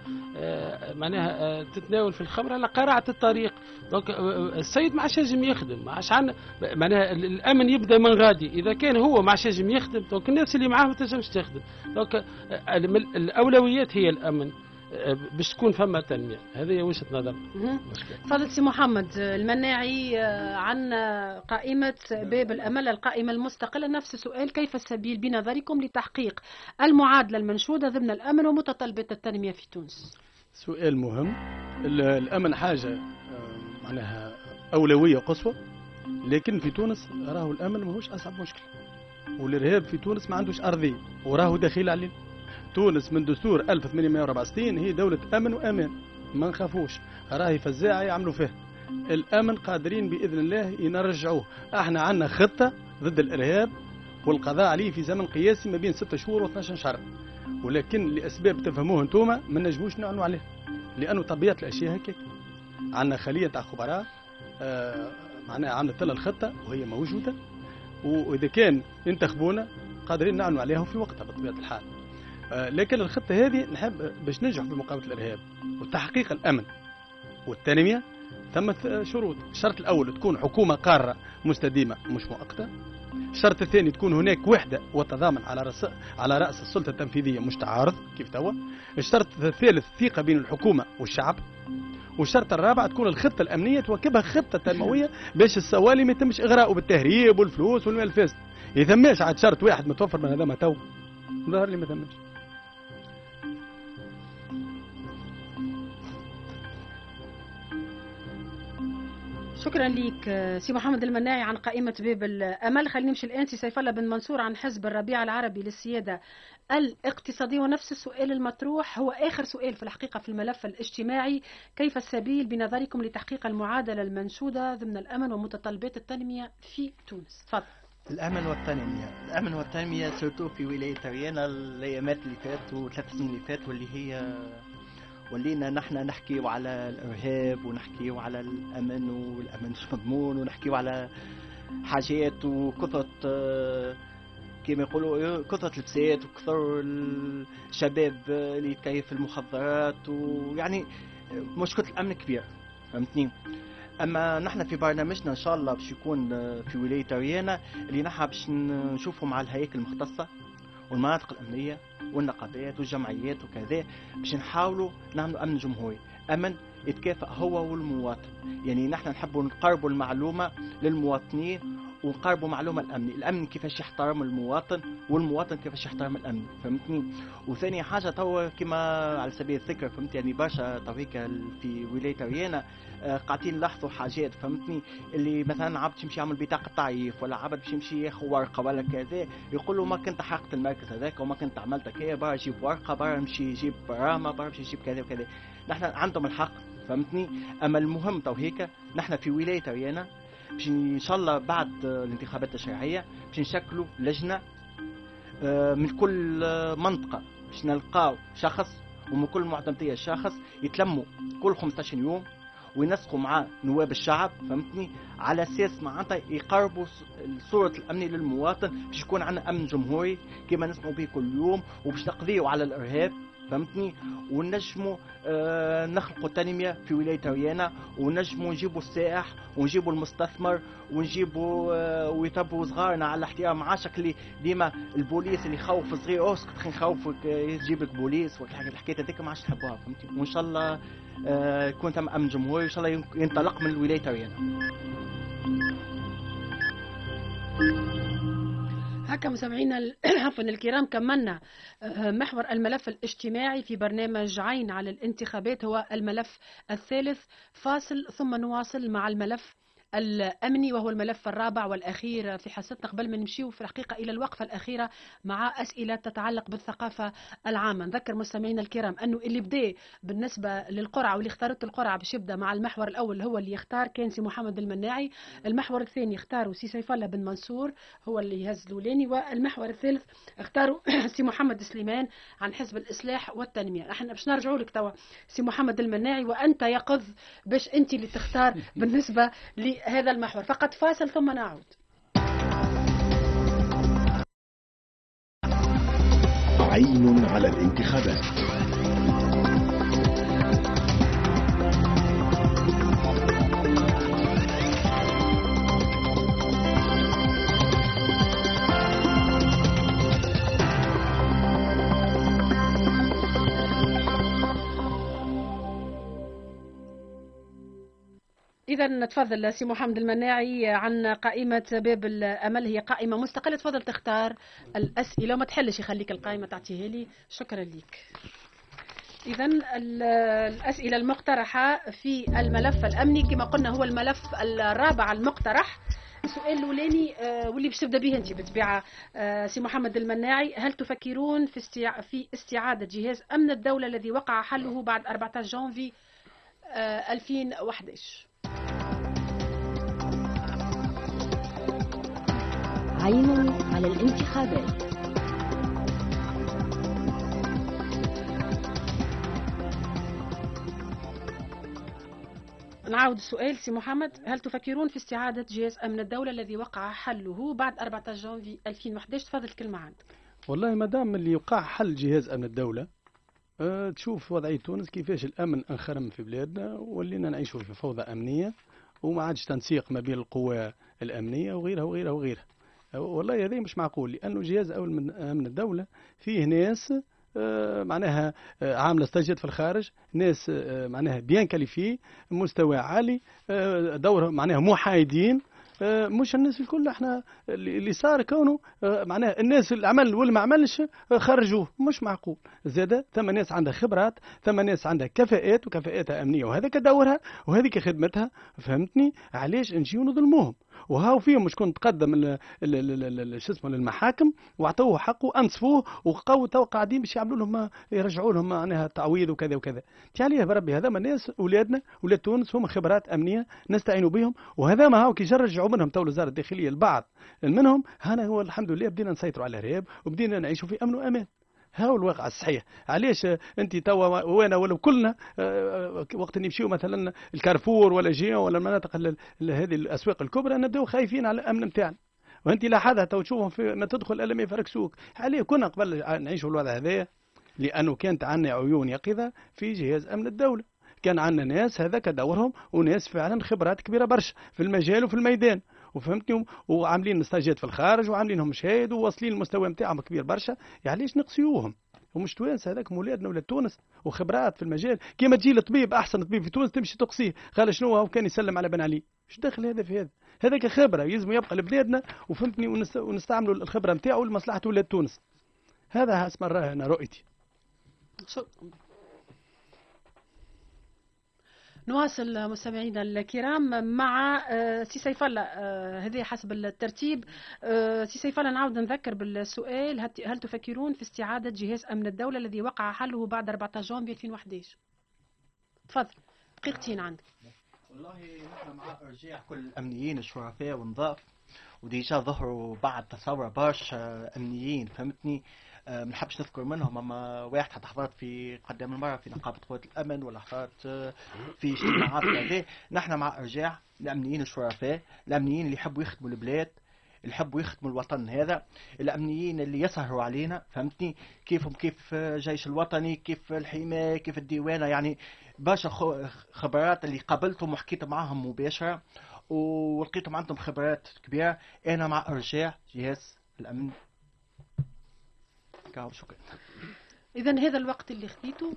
تتناول في الخمر على قرعة الطريق. دونك السيد ما عادش ينجم يخدم، ما عادش عندنا الأمن يبدأ من غادي. إذا كان هو ما عادش ينجم يخدم، دونك الناس اللي معاه ما تنجمش تخدم. دونك الأولويات هي الأمن باش تكون فما تنمية. هذه وجهة نظر. تفضل سي محمد المناعي عن قائمة باب الأمل، القائمة المستقلة. نفس السؤال، كيف السبيل بنظركم لتحقيق المعادلة المنشودة ضمن الأمن ومتطلبات التنمية في تونس؟ سؤال مهم. الأمن حاجة معناها أولوية قصوى، لكن في تونس راهو الأمن ماهوش أصعب مشكلة، والإرهاب في تونس ما عندوش أرضية وراهو دخيل علينا. تونس من دستور 1864 هي دولة أمن وأمان، ما نخافوش، راهي فزاعة يعملوا فيها. الأمن قادرين بإذن الله ينرجعوه. احنا عندنا خطة ضد الإرهاب والقضاء عليه في زمن قياسي ما بين 6 شهور و12 شهر، ولكن لأسباب تفهموها انتوما ما نجموش نعنوا عليها، لأنه طبيعة الأشياء هكاك. عندنا خلية تاع خبراء معناها عملت لها الخطة وهي موجودة، وإذا كان ينتخبونا قادرين نعنوا عليها في وقتها بطبيعة الحال. لكن الخطة هذه نحب باش ننجح في مقاومة الإرهاب وتحقيق الأمن والتنمية ثمة شروط. الشرط الأول تكون حكومة قارة مستديمة مش مؤقتة. الشرط الثاني تكون هناك وحدة وتضامن على رأس السلطة التنفيذية مش تعارض كيف توا. الشرط الثالث ثقة بين الحكومة والشعب. والشرط الرابع تكون الخطة الأمنية توكبها خطة تنموية باش السوالي ما يتمش إغراءه بالتهريب والفلوس والمال الفاسد. إذا ماش عاد شرط واحد متوفر من هذا ما تو ظهر لي ما ثمش. شكرا لك سي محمد المناعي عن قائمة باب الأمل. خلينا نمشي الآن سي سيف الله بن منصور عن حزب الربيع العربي للسيادة الاقتصادية. ونفس السؤال المطروح هو آخر سؤال في الحقيقة في الملف الاجتماعي، كيف السبيل بنظركم لتحقيق المعادلة المنشودة ضمن الأمن ومتطلبات التنمية في تونس؟ تفضل. الأمن والتنمية سورتو في ولاية ريانا الأيامات اللي فاتوا 3 سنين اللي فاتوا، واللي هي ولينا نحن نحكيو على الإرهاب ونحكيو على الأمن والأمن مش مضمون، ونحكيو على حاجات وكثرة كما يقولوا كثرة الفساد وكثر الشباب اللي يتكيف المخدرات، ويعني مشكلة الأمن كبير، فهمتني. أما نحن في برنامجنا إن شاء الله باش يكون في ولاية ريانا اللي نحن باش نشوفوا مع الهياكل المختصة والمناطق الأمنية والنقابات والجمعيات وكذا، باش نحاولوا نعملوا أمن جمهوري، أمن يتكافئ هو والمواطن. يعني نحن نحبوا نقربوا المعلومة للمواطنين ونقربوا معلومة الأمن كيفاش يحترم المواطن والمواطن كيفاش يحترم الأمن، فهمتني. وثاني حاجة توا كما على سبيل الذكر فهمت، يعني برشا تويكا في ولاية ريانا قاعدين نلاحظوا حاجات، فهمتني، اللي مثلا عبد يمشي يعمل بطاقة تعريف ولا عبد باش يمشي ياخذ ورقة ولا كذا، يقول له ما كنت حققت المركز هذاك وما كنت عملت كذا، برا يجيب ورقة، برا يمشي يجيب برامة، برا يمشي يجيب كذا وكذا. نحن عندهم الحق، فهمتني. أما المهم تو هيك نحن في ولاية ريانا باش إن شاء الله بعد الانتخابات التشريعية باش نشكلوا لجنة من كل منطقة، باش نلقاو شخص ومن كل معتمدية شخص يتلموا كل 15 يوم وينسقوا مع نواب الشعب، فهمتني، على أساس معناتها يقربوا صورة الأمن للمواطن، باش يكون عندنا أمن جمهوري كما نسمعوا به كل يوم، وباش نقضيوا على الإرهاب، فهمتني. ونجموا نخلقوا التنميه في ولايه ريانا، ونجموا نجيبوا السائح ونجيبوا المستثمر ونجيبوا ويتبعوا صغارنا على الاحترام. عاشك اللي ديما البوليس اللي يخوف صغير، اسكت خلينا نخوفك يجيب لك بوليس والحكايه هذيك ما عادش تحبوها فهمتي. وان شاء الله يكون تم امن جمهوري، ان شاء الله ينطلق من ولايه ريانا. هكا مستمعينا عفوا الكرام، كملنا محور الملف الاجتماعي في برنامج عين على الانتخابات، هو الملف الثالث. فاصل ثم نواصل مع الملف الأمني وهو الملف الرابع والأخير في حصتنا، قبل ما نمشيو في الحقيقة إلى الوقفة الأخيرة مع أسئلة تتعلق بالثقافة العامة. نذكر مستمعينا الكرام أنه اللي بدأ بالنسبة للقرعة واللي اختارت القرعة باش يبدأ مع المحور الأول هو اللي يختار كان سي محمد المناعي، المحور الثاني اختاروا سي سيف الله بن منصور هو اللي يهز الأولاني، والمحور الثالث اختاروا سي محمد سليمان عن حزب الإصلاح والتنمية. احنا باش نرجعوا لك توا سي محمد المناعي، وأنت يقظ باش أنت اللي تختار بالنسبة هذا المحور. فقط فاصل ثم نعود. عين على الانتخابات. إذا نتفضل سي محمد المناعي عن قائمة باب الأمل، هي قائمة مستقلة، تفضل تختار الأسئلة وما تحلش يخليك القائمة تعطيها لي. شكرا لك. إذا الأسئلة المقترحة في الملف الأمني كما قلنا هو الملف الرابع المقترح. السؤال الأولاني واللي باش تبدا به أنت بالطبيعة سي محمد المناعي، هل تفكرون في استعادة جهاز أمن الدولة الذي وقع حله بعد 14 جانفي 2011؟ عين على الانتخابات. نعاود السؤال سي محمد، هل تفكرون في استعادة جهاز أمن الدولة الذي وقع حله بعد 14 جانفي 2011؟ تفضل الكلمة عندك. والله ما دام اللي يوقع حل جهاز أمن الدولة تشوف وضعية تونس كيفاش الأمن انخرم في بلادنا، ولينا نعيشوا في فوضى أمنية وما عادش تنسيق ما بين القوى الأمنية وغيرها وغيرها وغيرها. والله هذا مش معقول، لأنه جهاز أمن الدولة فيه ناس معناها عاملة استجد في الخارج، ناس معناها بيان كاليفي، مستوى عالي، دورهم معناها محايدين، مش الناس الكل. احنا اللي صار كونه معناها الناس اللي عمل واللي ما عملش خرجوه، مش معقول. زادة ثم ناس عندها خبرات، ثم ناس عندها كفاءات وكفاءاتها أمنية، وهذا كدورها وهذه كخدمتها، فهمتني؟ علاش نجيو نظلموهم؟ وهاو فيهم شكون تقدم شو اسمه للمحاكم واعطوه حقه انصفوه وقوا تو قاعدين باش يعملوا لهم يرجعوا لهم معناها تعويض وكذا وكذا. تعاليه بربي هذا ما الناس اولادنا ولاد تونس هم خبرات امنيه نستعينوا بهم، وهذا ما هاو كي يرجعوا منهم تو وزاره الداخليه البعض منهم. هنا هو الحمد لله بدينا نسيطروا على الارهاب وبدينا نعيشوا في امن وامان. هاو الواقع الصحيح. علاش انت توا وانا ولا كلنا وقت نمشيو مثلا الكارفور ولا جيو ولا المناطق هذه الاسواق الكبرى نبداو خايفين على الامن نتاعنا، وانت لاحظها تو تشوفهم ما تدخل الا ما يفركسوك. عليه كنا قبل نعيشوا الوضع هذا لانه كانت عندنا عيون يقظه في جهاز امن الدوله، كان عندنا ناس هذاك دورهم وناس فعلا خبرات كبيره برشا في المجال وفي الميدان، وفهمتني، وعاملين استاجات في الخارج وعاملينهم شهاد وواصلين المستوى نتاعهم كبير برشا. علاش نقصيوهم؟ ومش توانس هذاك مولادنا ولاد تونس وخبرات في المجال. كيما تجي لطبيب احسن طبيب في تونس تمشي تقصيه، قال شنو هو كان يسلم على بن علي، ايش دخل هذا في هذا؟ هذاك خبره يلزم يبقى لبلادنا، وفهمتني ونستعملوا الخبره نتاعو لمصلحه ولاد تونس. هذا اسم انا رؤيتي. نواصل مستمعينا الكرام مع سي سيف الله، هذه حسب الترتيب. سي سيف الله نعاود نذكر بالسؤال، هل تفكرون في استعادة جهاز أمن الدولة الذي وقع حله بعد 14 جانفي 2011؟ تفضل دقيقتين عندك. والله نحن مع ارجاع كل الامنيين الشرفاء ونضاف، وديجا ظهروا بعد تصور برشا امنيين فهمتني. ما نحبش نذكر منهم، اما واحد حتى حضرت في قدام المره في نقابه قوات الامن ولا حضرت في اجتماعات هذه. نحن مع ارجاع الامنيين الشرفاء، الامنيين اللي يحبوا يخدموا البلاد، اللي يحبوا يخدموا الوطن هذا، الامنيين اللي يسهروا علينا فهمتني، كيفهم كيف جيش الوطني، كيف الحمايه، كيف الديوانه، يعني برشا خبرات اللي قابلتهم وحكيت معاهم مباشره ولقيتهم عندهم خبرات كبيره. انا مع ارجاع جهاز الامن. شكرا. إذا هذا الوقت اللي خذيته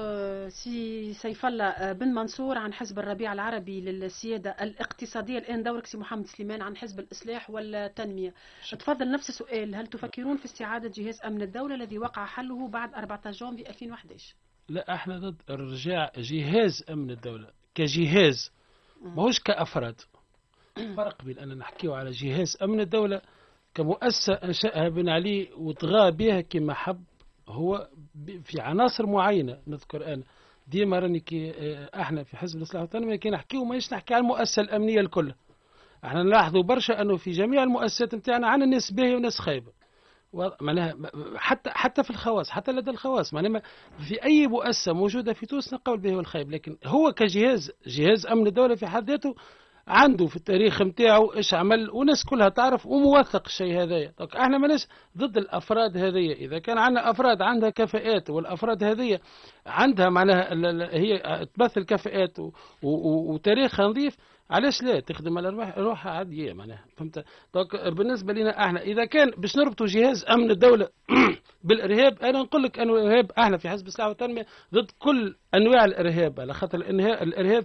سي سيف الله بن منصور عن حزب الربيع العربي للسيادة الاقتصادية. الآن دورك سي محمد سليمان عن حزب الإصلاح والتنمية. تفضل نفس السؤال، هل تفكرون في استعادة جهاز أمن الدولة الذي وقع حله بعد 14 جونفي 2011؟ لا، احنا ضد ارجاع جهاز امن الدولة كجهاز، ماهوش كأفراد. فرق بين أن نحكيه على جهاز أمن الدولة كمؤسسة أنشأها بن علي وطغى بها كما حب هو في عناصر معينة. نذكر أنا ديما راني كي احنا في حزب الإصلاح والتنمية كي نحكيو ماهيش نحكي على المؤسسة الأمنية الكل. احنا نلاحظوا برشا أنه في جميع المؤسسات نتاعنا عندنا ناس باهية وناس خايبة، معناها حتى في الخواص، حتى لدى الخواص، معناها في أي مؤسسة موجودة في تونس نقول به والخايب، لكن هو جهاز أمن الدولة في حد ذاته عنده في التاريخ نتاعو ايش عمل وناس كلها تعرف وموثق الشيء هذايا. احنا ماناش ضد الافراد هذيا، اذا كان عندنا افراد عندها كفاءات والافراد هذيا عندها معناها هي تمثل كفاءات وتاريخها نظيف، علاش لا تخدم على روحها عادية معناها، فهمت؟ بالنسبة لنا احنا اذا كان باش نربطوا جهاز امن الدولة بالارهاب، انا نقول لك انه الارهاب احنا في حزب الإصلاح والتنمية ضد كل انواع الارهاب، على خاطر الارهاب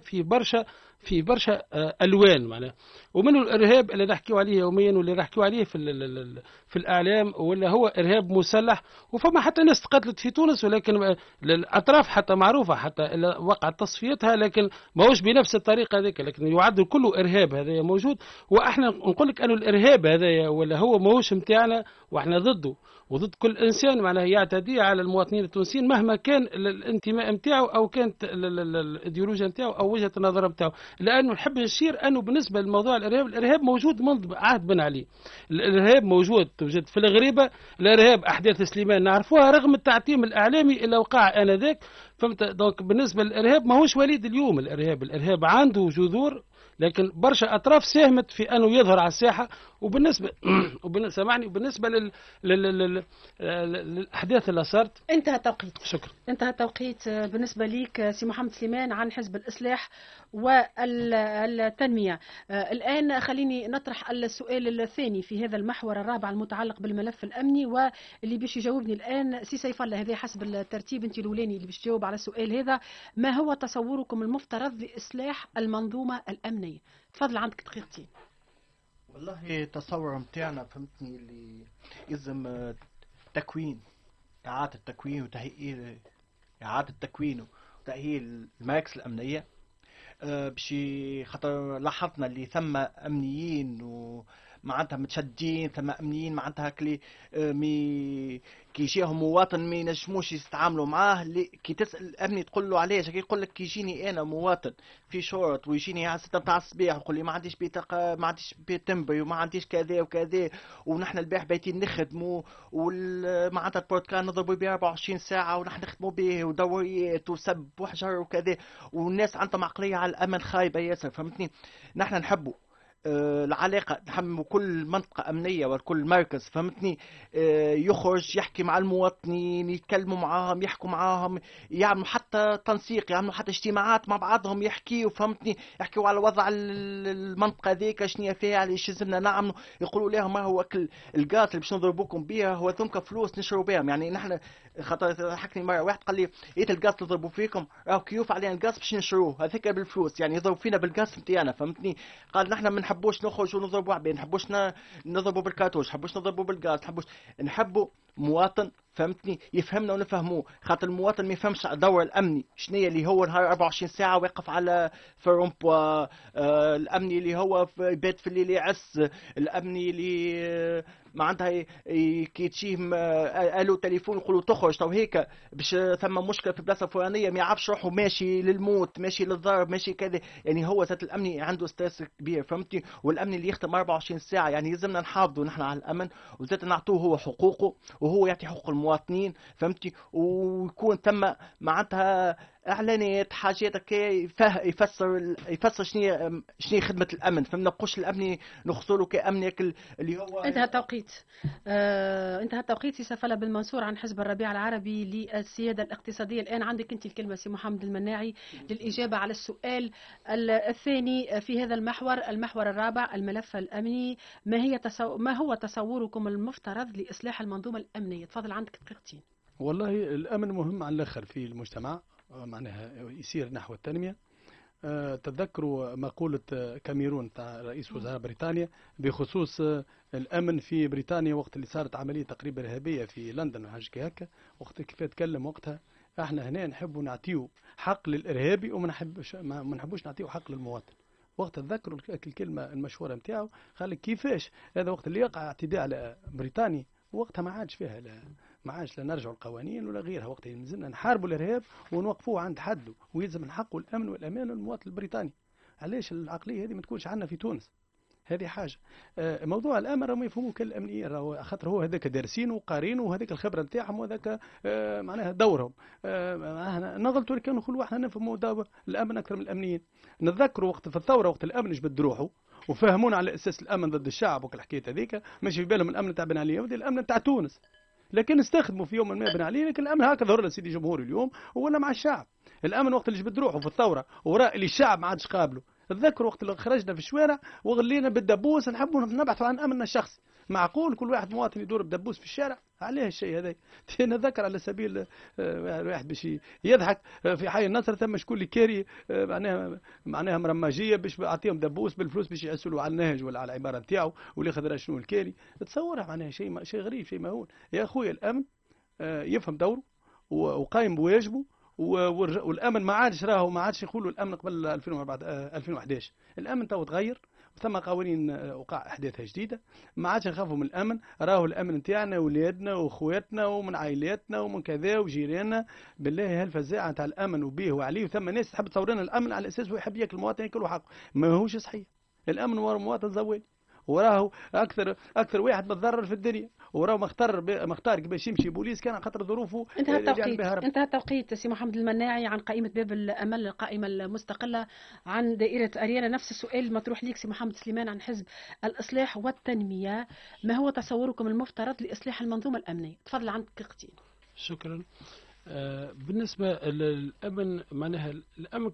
في برشا الوان معناها، ومنه الارهاب اللي نحكيو عليه يوميا واللي نحكيو عليه في الاعلام، ولا هو ارهاب مسلح. وفما حتى ناس تقتلت في تونس، ولكن الاطراف حتى معروفه حتى وقعت تصفيتها، لكن ماهوش بنفس الطريقه هذيك، لكن يعد كله ارهاب هذا موجود. واحنا نقول لك انه الارهاب هذا ولا هو ماهوش نتاعنا، واحنا ضده وضد كل انسان معناها يعتدي على المواطنين التونسيين مهما كان الانتماء نتاعو او كانت الايديولوجيا نتاعو او وجهه النظر نتاعو. لانه نحب نشير انه بالنسبه لموضوع الارهاب موجود منذ عهد بن علي. الارهاب موجود في الغريبه، الارهاب احداث سليمان نعرفوها رغم التعتيم الاعلامي اللي وقع انذاك، فهمت؟ دونك بالنسبه للارهاب ماهوش وليد اليوم، الارهاب عنده جذور، لكن برشا اطراف ساهمت في انه يظهر على الساحه. وبالنسبه سامعني، بالنسبه للاحداث اللي صارت انتهى التوقيت. شكرا. انتهى التوقيت بالنسبه ليك سي محمد سليمان عن حزب الاصلاح والتنميه. الان خليني نطرح السؤال الثاني في هذا المحور الرابع المتعلق بالملف الامني، واللي باش يجاوبني الان سي سيف الله. هذا حسب الترتيب، انت الاولاني اللي باش تجاوب على السؤال هذا. ما هو تصوركم المفترض لاصلاح المنظومه الامنيه؟ تفضل، عندك دقيقتين. والله تصور متاعنا فهمتني اللي يلزم تكوين، إعادة تكوين وتهيئ، إعادة تكوين وتأهيل المراكز الأمنية. بشي خاطر لاحظنا اللي ثم أمنيين ومعناتها متشدين، ثم أمنيين معناتها كي يجيهم مواطن ما ينجموش يستعاملوا معاه. كي تسأل الأمني تقول له علاش، كي يقول لك كي يجيني أنا مواطن في شرط ويجيني على 6 متاع الصباح ويقول لي ما عنديش بطاقة، ما عنديش بيت تنبري وما عنديش كذا وكذا، ونحن البارح بايتين نخدموا ومعناتها البورتكان نضربوا به 24 ساعة ونحن نخدموا به ودوريات وسب وحجر وكذا، والناس عندهم عقلية على الأمن خايبة ياسر، فهمتني؟ نحن نحبوا العلاقة، نحب كل منطقة أمنية وكل مركز فهمتني يخرج يحكي مع المواطنين، يتكلموا معاهم، يحكوا معاهم، يعملوا حتى تنسيق، يعملوا حتى اجتماعات مع بعضهم، يحكيوا فهمتني، يحكيوا على وضع المنطقة ذيك شنيا فيها، ايش لازمنا نعملوا، يقولوا لهم ما هو الغاز اللي باش نضربوكم بها هو ثمك فلوس نشروا بها. يعني نحن خاطر حكني مرة واحد قال لي ايت الغاز اللي يضربوا فيكم راهو كيوف علينا الغاز باش نشروه هذاك بالفلوس، يعني يضربوا فينا بالغاز نتاعنا فهمتني. قال نحن ما نحبوش نخرج ونضربوا عباد، نحبوش نضربوا بالكاتوش، نحبوش نضربوا بالغاز، نحبوا مواطن فهمتني يفهمنا ونفهموه. خاطر المواطن ما يفهمش الدور الامني شنية اللي هو نهار 24 ساعه واقف على فرمبوا، الامني اللي هو بيت في الليل يعس، الامني اللي معناتها كي تجيهم الو تليفون يقولوا تخرج تو هيك باش ثم مشكله في بلاصه فلانيه ما يعرفش روحه، ماشي للموت، ماشي للضرب، ماشي كذا. يعني هو ذات الامني عنده ستريس كبير فهمتني، والامني اللي يخدم 24 ساعه. يعني لازمنا نحافظوا نحن على الامن، وزاد نعطوه هو حقوقه وهو يعطي حقوق المواطنين فهمتي، ويكون ثم معناتها اعلانات حاجات هكا يفسر شنو خدمه الامن. فما نبقوش الامن نخصوا له كامن ياكل اللي هو انتهى التوقيت. انتهى التوقيت. سي سفلة بن منصور عن حزب الربيع العربي للسيادة الاقتصادية. الآن عندك أنت الكلمة سي محمد المناعي للإجابة على السؤال الثاني في هذا المحور الرابع، الملف الأمني. ما هو تصوركم المفترض لإصلاح المنظومة الأمنية؟ تفضل، عندك دقيقتين. والله الأمن مهم على الآخر في المجتمع، معناها يسير نحو التنمية. تذكروا مقولة كاميرون تاع رئيس وزراء بريطانيا بخصوص الأمن في بريطانيا وقت اللي صارت عملية تقريب إرهابية في لندن وحاجة هكا. وقت كيف تكلم وقتها احنا هنا نحبوا نعطيو حق للإرهابي وما نحبوش نعطيو حق للمواطن. وقت تذكروا الكلمة المشهورة نتاعو، قال لك كيفاش هذا وقت اللي يقع اعتداء على بريطانيا وقتها ما عادش فيها ما عادش لا نرجعوا القوانين ولا غيرها. وقت يلزمنا نحاربوا الارهاب ونوقفوه عند حده، ويلزم نحققوا الامن والامان للمواطن البريطاني. علاش العقليه هذه ما تكونش عندنا في تونس؟ هذه حاجه. موضوع الامن راهم يفهموا كالامنيين، خاطر هو هذاك دارسين وقارين وهذيك الخبره نتاعهم وهذاك معناها دورهم. نغلطوا اللي كانوا كل واحد نفهموا الامن اكثر من الامنيين. نتذكروا وقت في الثوره وقت الامن جبد روحه وفهمونا على اساس الامن ضد الشعب وكل الحكايه هذيك، ماشي في بالهم الامن تاع بن علي، الامن تاع تونس. لكن استخدموا في يوم ما بن علي، لكن الامن هكذا ظهر له سيدي جمهوري اليوم ولا مع الشعب. الامن وقت اللي جبد روحه في الثوره وراء اللي الشعب ما عادش قابله. تذكروا وقت اللي خرجنا في الشوارع وغلينا بالدبوس نحبوا نبحثوا عن امننا الشخصي. معقول كل واحد مواطن يدور بدبوس في الشارع؟ عليه الشيء هذا. نذكر على سبيل واحد باش يضحك في حي النصر ثم شكون اللي كاري معناها مرمجيه باش يعطيهم دبوس بالفلوس باش يعسلوا على النهج ولا على العباره نتاعو واللي خذ شنو الكاري. تصورها معناها شيء غريب، شيء مهول. يا اخويا الامن يفهم دوره وقايم بواجبه، والامن ما عادش يقولوا الامن قبل 2011. الامن تو تغير ثم قوانين وقع احداثها جديده، ما عادش نخافوا من الامن. راهو الامن نتاعنا ولادنا واخواتنا ومن عائلاتنا ومن كذا وجيراننا. بالله هالفزاعه نتاع الامن وبيه وعليه، وثم ناس تحب تصور لنا الامن على اساس هو يحب ياكل المواطن ياكل حقه. ما هوش صحيح. الامن ورا المواطن زوال، وراه اكثر واحد متضرر في الدنيا، وراه مختار باش يمشي بوليس كان خاطر ظروفه. انتهى التوقيت. سي محمد المناعي عن قائمه باب الامل، القائمه المستقله عن دائره اريانا. نفس السؤال المطروح ليك سي محمد سليمان عن حزب الاصلاح والتنميه. ما هو تصوركم المفترض لاصلاح المنظومه الامنيه؟ تفضل، عندك دقيقتين. شكرا. بالنسبه للامن معناها الامن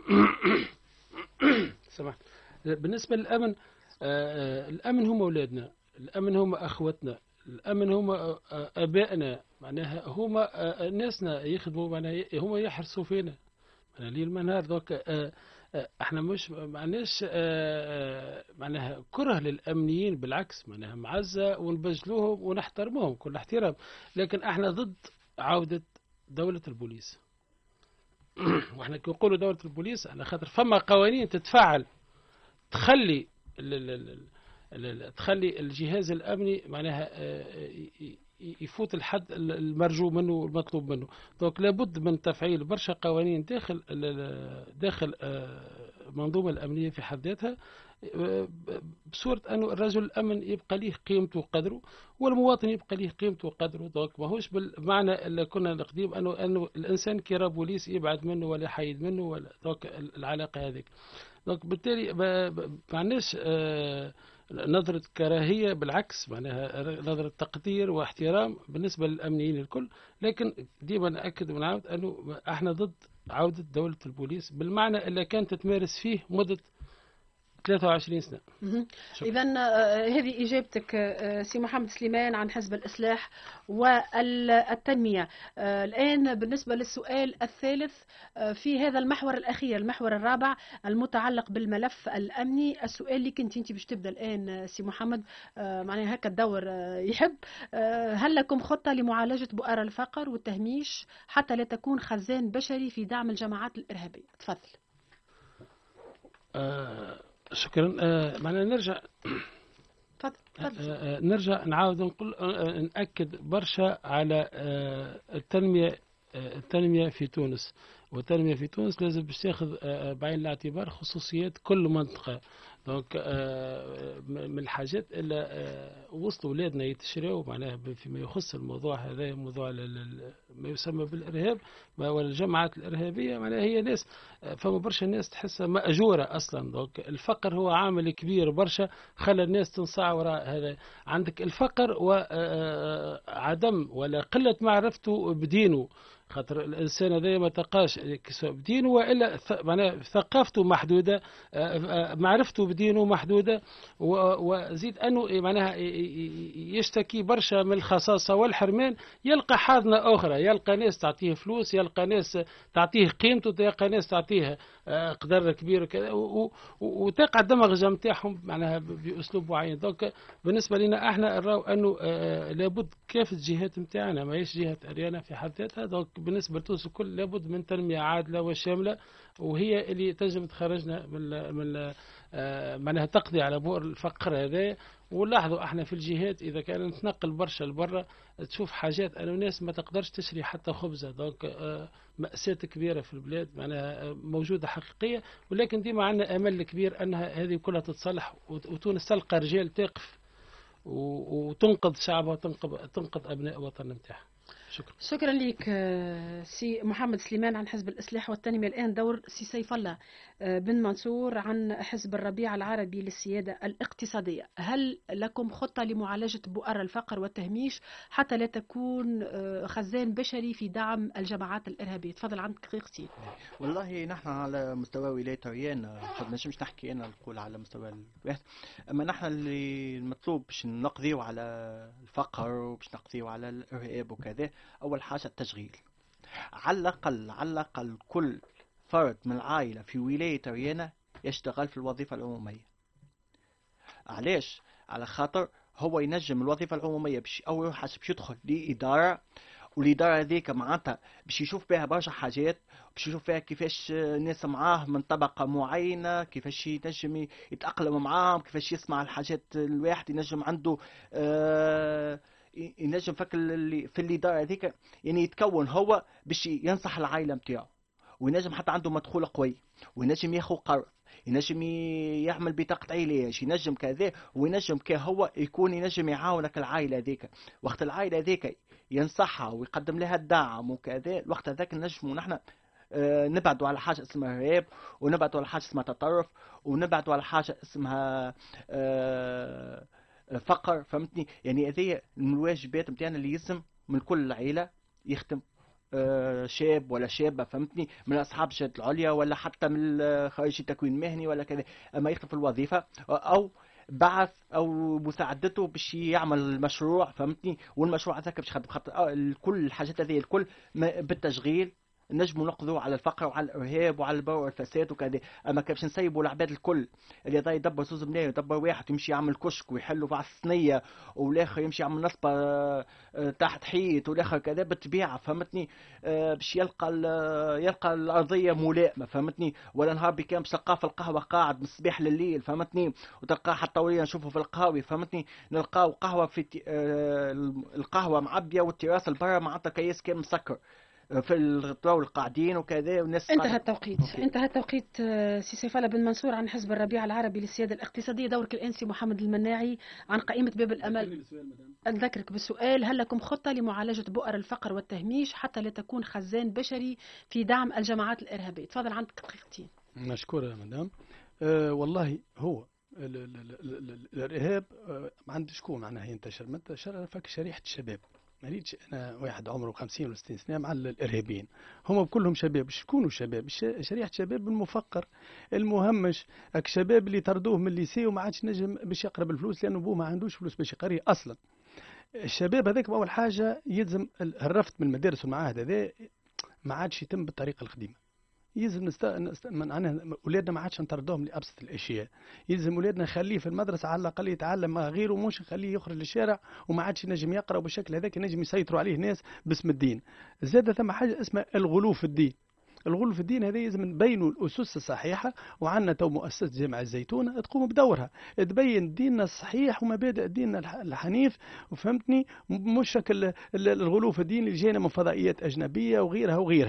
سمحت. بالنسبه للامن، الأمن هم أولادنا، الأمن هم أخوتنا، الأمن هم أبائنا، معناها هم ناسنا يخدموا، معناها هم يحرصوا فينا ليل نهار. دوك احنا مش معناش معناها كره للأمنيين، بالعكس معناها معزة ونبجلوهم ونحترمهم كل احترام. لكن احنا ضد عودة دولة البوليس. واحنا كي نقولوا دولة البوليس على خاطر فما قوانين تتفعل تخلي الجهاز الأمني معناها يفوت الحد المرجو منه والمطلوب منه. دونك لابد من تفعيل برشا قوانين داخل المنظومة الأمنية في حد ذاتها، بصورة أنه الرجل الأمن يبقى ليه قيمته وقدره والمواطن يبقى ليه قيمته وقدره. دونك ماهوش بالمعنى اللي كنا نقديم أنه الإنسان كي راه بوليس يبعد منه ولا يحيد منه ولا. دونك العلاقة هذيك. دونك بالتالي ما عندناش نظرة كراهية، بالعكس معناها نظرة تقدير واحترام بالنسبة للأمنيين الكل. لكن ديما نأكد ونعاود أنه احنا ضد عودة دولة البوليس بالمعنى اللي كانت تتمارس فيه مدة 23 سنة. إذا هذه إجابتك سي محمد سليمان عن حزب الإصلاح والتنمية. الآن بالنسبة للسؤال الثالث في هذا المحور الأخير، المحور الرابع المتعلق بالملف الأمني. السؤال اللي كنت أنت باش تبدأ الآن سي محمد، معناها هكا الدور يحب. هل لكم خطة لمعالجة بؤر الفقر والتهميش حتى لا تكون خزان بشري في دعم الجماعات الإرهابية؟ تفضل. شكرا. معنا نرجع نرجع نعاود نقول نأكد برشا على التنمية في تونس. والتنمية في تونس لازم باش تاخذ بعين الاعتبار خصوصيات كل منطقة. دونك من الحاجات اللي وصلوا ولادنا يتشراو معناها فيما يخص الموضوع هذا، موضوع ما يسمى بالارهاب والجماعات الارهابيه، معناها هي ناس فما برشا ناس تحسها ماجوره اصلا. دونك الفقر هو عامل كبير برشا خلى الناس تنصاع وراء هذا. عندك الفقر وعدم ولا قله معرفته بدينه، خاطر الانسان هذا ما تلقاش بدينه والا معناها ثقافته محدوده، معرفته بدينه محدوده، وزيد انه معناها يشتكي برشا من الخصاصه والحرمان. يلقى حاضنه اخرى، يلقى ناس تعطيه فلوس، يلقى ناس تعطيه قيمته، يلقى ناس تعطيه قدر كبير وكذا، وتقع الدمغه نتاعهم معناها باسلوب معين. دونك بالنسبه لنا احنا نراو انه لابد كافه الجهات نتاعنا، ماهيش جهه اريانا في حد ذاتها. دونك بالنسبه لتونس الكل لابد من تنميه عادله وشامله، وهي اللي تنجم تخرجنا من معناها تقضي على بؤر الفقر هذا. ونلاحظوا احنا في الجهات اذا كان نتنقل برشا لبرا تشوف حاجات ان الناس ما تقدرش تشري حتى خبزه. دونك مأساة كبيرة في البلاد معناها موجودة حقيقية، ولكن ديما عندنا امل كبير انها هذه كلها تتصلح، وتونس تلقى رجال تقف وتنقذ شعبها وتنقذ ابناء وطن نتاعها. شكرا لك سي محمد سليمان عن حزب الإصلاح والتنمية. الآن دور سي سيف الله بن منصور عن حزب الربيع العربي للسيادة الاقتصادية. هل لكم خطة لمعالجة بؤر الفقر والتهميش حتى لا تكون خزان بشري في دعم الجماعات الإرهابية؟ تفضل عندك دقيقتين. والله نحن على مستوى ولاية ريان ما نجمش نحكي أنا نقول على مستوى الواحد، أما نحن اللي المطلوب باش نقضيو على الفقر وباش نقضيو على الإرهاب وكذا. أول حاجة التشغيل، على الأقل كل فرد من العائلة في ولاية ريانة يشتغل في الوظيفة العمومية. علاش؟ على خاطر هو ينجم الوظيفة العمومية باش أول حاجة باش يدخل لإدارة، والإدارة ذيك معناتها باش يشوف بها برشا حاجات، باش يشوف فيها كيفاش ناس معاه من طبقة معينة كيفاش ينجم يتأقلم معاهم، كيفاش يسمع الحاجات. الواحد ينجم عنده ينجم فك اللي في الإدارة هذيك يعني يتكون هو باش ينصح العائلة متاعه، وينجم حتى عنده مدخول قوي، وينجم ياخذ قرض، ينجم يعمل بطاقة علاج، ينجم كذا، وينجم هو يكون ينجم يعاونك العائلة هذيك. وقت العائلة هذيك ينصحها ويقدم لها الدعم وكذا، الوقت هذاك نجموا نحن نبعدوا على حاجة اسمها إرهاب، ونبعدوا على حاجة اسمها تطرف، ونبعدوا على حاجة اسمها فقر. فهمتني؟ يعني هذه من الواجبات نتاعنا اللي يلزم من كل عائلة يخدم شاب ولا شابة، فهمتني، من أصحاب الشهادة العليا ولا حتى من خريجي تكوين مهني ولا كذا، أما يخدم في الوظيفة أو بعث أو مساعدته باش يعمل المشروع، فهمتني، والمشروع هذاك باش يخدم. خاطر كل الحاجات هذه الكل بالتشغيل نجموا نقضوا على الفقر وعلى الارهاب وعلى البر والفساد وكذا. اما كيفاش نسيبوا العباد الكل اللي هذا يدبر زوز ملايين، يدبر واحد يمشي يعمل كشك ويحلوا في الصينيه، والاخر يمشي يعمل نصبه تحت حيط، والاخر كذا بالطبيعه، فهمتني، باش يلقى الارضيه ملائمه، فهمتني، ولا نهار بكام باش تلقاه في القهوه قاعد من الصباح لليل، فهمتني، وتلقاه حتى ولينا نشوفه في القهاوي، فهمتني، نلقاو قهوه في القهوه معبيه والتراس البرا معناتها كياس كامل مسكر في الطاول القاعدين وكذا، والناس انتهى التوقيت. سي سيف الله بن منصور عن حزب الربيع العربي للسيادة الاقتصادية. دورك الآن سي محمد المناعي عن قائمة باب الأمل. أذكرك بالسؤال: هل لكم خطة لمعالجة بؤر الفقر والتهميش حتى لا تكون خزان بشري في دعم الجماعات الإرهابية؟ تفضل عندك دقيقتين. مشكورة يا مدام. والله هو الإرهاب عند شكون معناها ينتشر فك شريحة الشباب. ما ريتش انا واحد عمره 50 ولا 60 سنه مع الارهابيين، هم كلهم شباب. شكونوا شباب؟ شريحه شباب المفقر المهمش، الشباب اللي طردوه من الليسي وما عادش نجم باش يقرب الفلوس لانه ابوه ما عندوش فلوس باش يقري اصلا. الشباب هذاك اول حاجه يلزم الرفض من المدارس والمعاهد هذا ما عادش يتم بالطريقه القديمه. يلزم اولادنا ما عادش نطردوهم لابسط الاشياء. يلزم اولادنا نخليه في المدرسه على الاقل يتعلم مع غيره، مش نخليه يخرج للشارع وما عادش ينجم يقرا، وبالشكل هذاك ينجم يسيطروا عليه ناس باسم الدين. زاد ثم حاجه اسمها الغلو في الدين. الغلو في الدين هذا لازم نبينوا الاسس الصحيحه، وعندنا تو مؤسسه جامع الزيتون تقوم بدورها تبين ديننا الصحيح ومبادئ ديننا الحنيف، وفهمتني، مش شكل الغلو في الدين اللي جاينا من فضائيات اجنبيه وغيرها.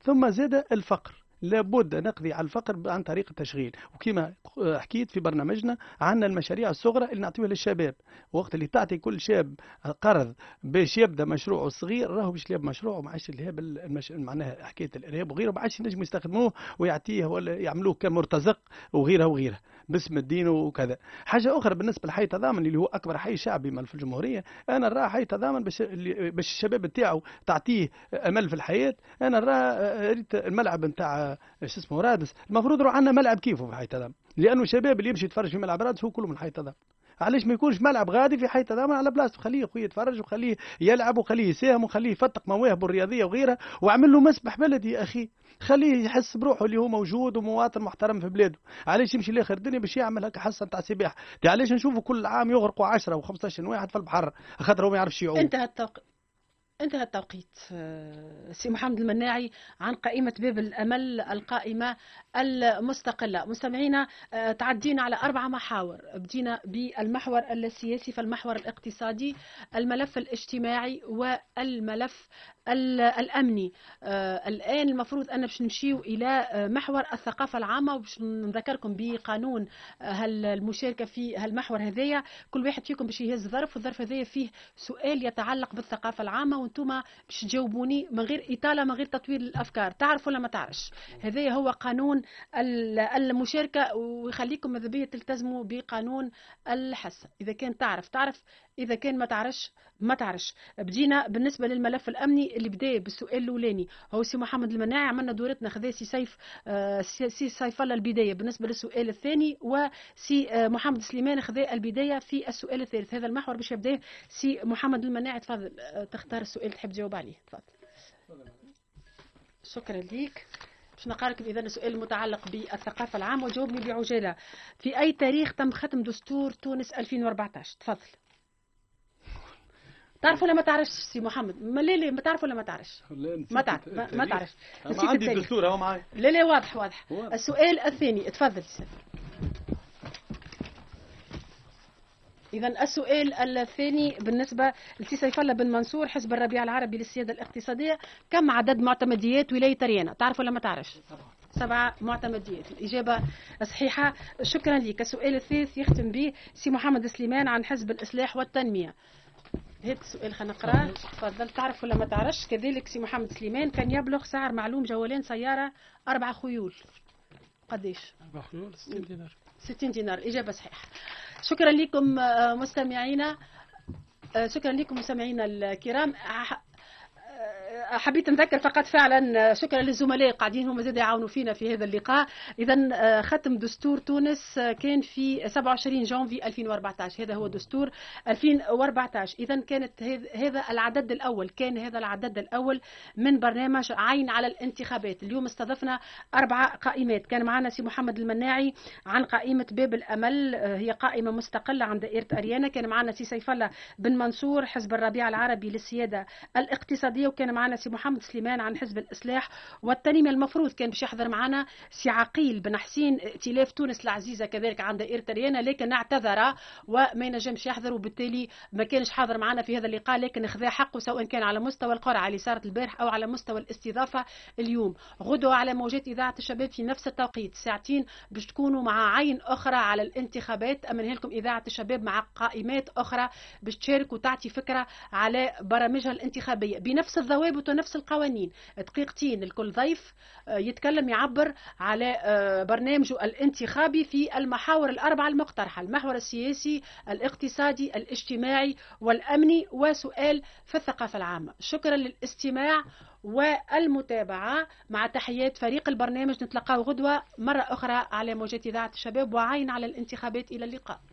ثم زاد الفقر. لابد نقضي على الفقر عن طريق التشغيل، وكما حكيت في برنامجنا عندنا المشاريع الصغرى اللي نعطيها للشباب. وقت اللي تعطي كل شاب قرض باش يبدا مشروعه الصغير راهو باش يبدا مشروعه، ما عادش معناها حكايه الارهاب وغيره ما عادش ينجموا يستخدموه ويعطيه ولا يعملوه كمرتزق وغيرها وغيرها باسم الدين وكذا. حاجه اخرى بالنسبه لحي تضامن اللي هو اكبر حي شعبي في الجمهوريه، انا نراه حي تضامن باش الشباب نتاعو تعطيه امل في الحياه. انا نراه ريت الملعب نتاع ايش اسمه رادس، المفروض يروح عندنا ملعب كيفه في حي تضامن، لانه الشباب اللي يمشي يتفرج في ملعب رادس هو كله من حي تضامن. علاش ما يكونش ملعب غادي في حي تضامن على بلاصته؟ خليه خويا يتفرج وخليه يلعب وخليه يساهم وخليه يفتق مواهبه الرياضيه وغيرها، واعمل له مسبح بلدي يا اخي، خليه يحس بروحه اللي هو موجود ومواطن محترم في بلاده. علاش يمشي لاخر الدنيا باش يعمل هكا حصه نتاع سباحه؟ علاش نشوفوا كل عام يغرقوا 10 و15 واحد في البحر خاطر هو ما يعرفش يعوم؟ انتهى التوقيت. سي محمد المناعي عن قائمة باب الأمل القائمة المستقلة. مستمعينا، تعدينا على 4 محاور. بدينا بالمحور السياسي، فالمحور الاقتصادي، الملف الاجتماعي، والملف الأمني. الآن المفروض أن باش نمشيو إلى محور الثقافة العامة، وباش نذكركم بقانون المشاركة في هالمحور هذايا. كل واحد فيكم باش يهز ظرف، والظرف هذايا فيه سؤال يتعلق بالثقافة العامة، وانتم باش تجاوبوني من غير إطالة من غير تطويل الأفكار. تعرف ولا ما تعرفش؟ هذايا هو قانون المشاركة، ويخليكم ماذا بيا تلتزموا بقانون الحصة. إذا كان تعرف، إذا كان ما تعرفش. بدينا بالنسبة للملف الأمني اللي بدأ بالسؤال الأولاني هو سي محمد المناعي. عملنا دورتنا خذا سي سيف الله البداية بالنسبة للسؤال الثاني، وسي محمد سليمان خذا البداية في السؤال الثالث. هذا المحور باش يبدأ سي محمد المناعي. تفضل تختار السؤال تحب تجاوب عليه. تفضل. شكرا ليك. باش نقارك إذا السؤال المتعلق بالثقافة العامة، وجاوبني بعجالة. في أي تاريخ تم ختم دستور تونس 2014؟ تفضل. تعرف ولا ما تعرفش سي محمد؟ لا ما تعرف ولا ما تعرفش؟ ما تعرف. ما عندي الدستور اهو معايا. لا واضح. السؤال الثاني تفضل. إذا السؤال الثاني بالنسبة لسي سيف الله بن منصور، حزب الربيع العربي للسيادة الاقتصادية، كم عدد معتمديات ولاية ريانة؟ تعرف ولا ما تعرفش؟ 7 معتمديات. الإجابة صحيحة. شكرا لك. السؤال الثالث يختم به سي محمد سليمان عن حزب الإصلاح والتنمية. هذا السؤال خلينا نقراه. تفضل. تعرف ولا ما تعرفش؟ كذلك سي محمد سليمان، كان يبلغ سعر معلوم جولان سيارة 4 خيول قديش؟ 4 خيول 60 دينار. 60 دينار. إجابة صحيحة. شكرا لكم مستمعينا. الكرام. حبيت نذكر فقط فعلا شكرا للزملاء قاعدين هم زاد يعاونوا فينا في هذا اللقاء. إذا ختم دستور تونس كان في 27 جانفي 2014. هذا هو دستور 2014. إذا كانت هذا العدد الأول من برنامج عين على الانتخابات. اليوم استضفنا 4 قائمات. كان معنا سي محمد المناعي عن قائمة باب الأمل، هي قائمة مستقلة عن دائرة أريانا. كان معنا سي سيف الله بن منصور حزب الربيع العربي للسيادة الاقتصادية. وكان معنا سي محمد سليمان عن حزب الإصلاح والتنمية. المفروض كان باش يحضر معنا سي عقيل بن حسين ائتلاف تونس العزيزة كذلك عن دائرة ريانة، لكن اعتذر وما ينجمش يحضر، وبالتالي ما كانش حاضر معنا في هذا اللقاء، لكن اخذ حقه سواء كان على مستوى القرعة اللي صارت البارح أو على مستوى الاستضافة اليوم. غدوة على موجات إذاعة الشباب في نفس التوقيت ساعتين باش تكونوا مع عين أخرى على الانتخابات. أمنها لكم إذاعة الشباب مع قائمات أخرى باش تشارك وتعطي فكرة على برامجها الانتخابية بنفس الضوابط ونفس القوانين. دقيقتين الكل ضيف يتكلم يعبر على برنامجه الانتخابي في المحاور ال4 المقترحة: المحور السياسي، الاقتصادي، الاجتماعي والأمني، وسؤال في الثقافة العامة. شكرا للاستماع والمتابعة. مع تحيات فريق البرنامج، نتلقاو غدوة مرة أخرى على موجات إذاعة الشباب وعين على الانتخابات. إلى اللقاء.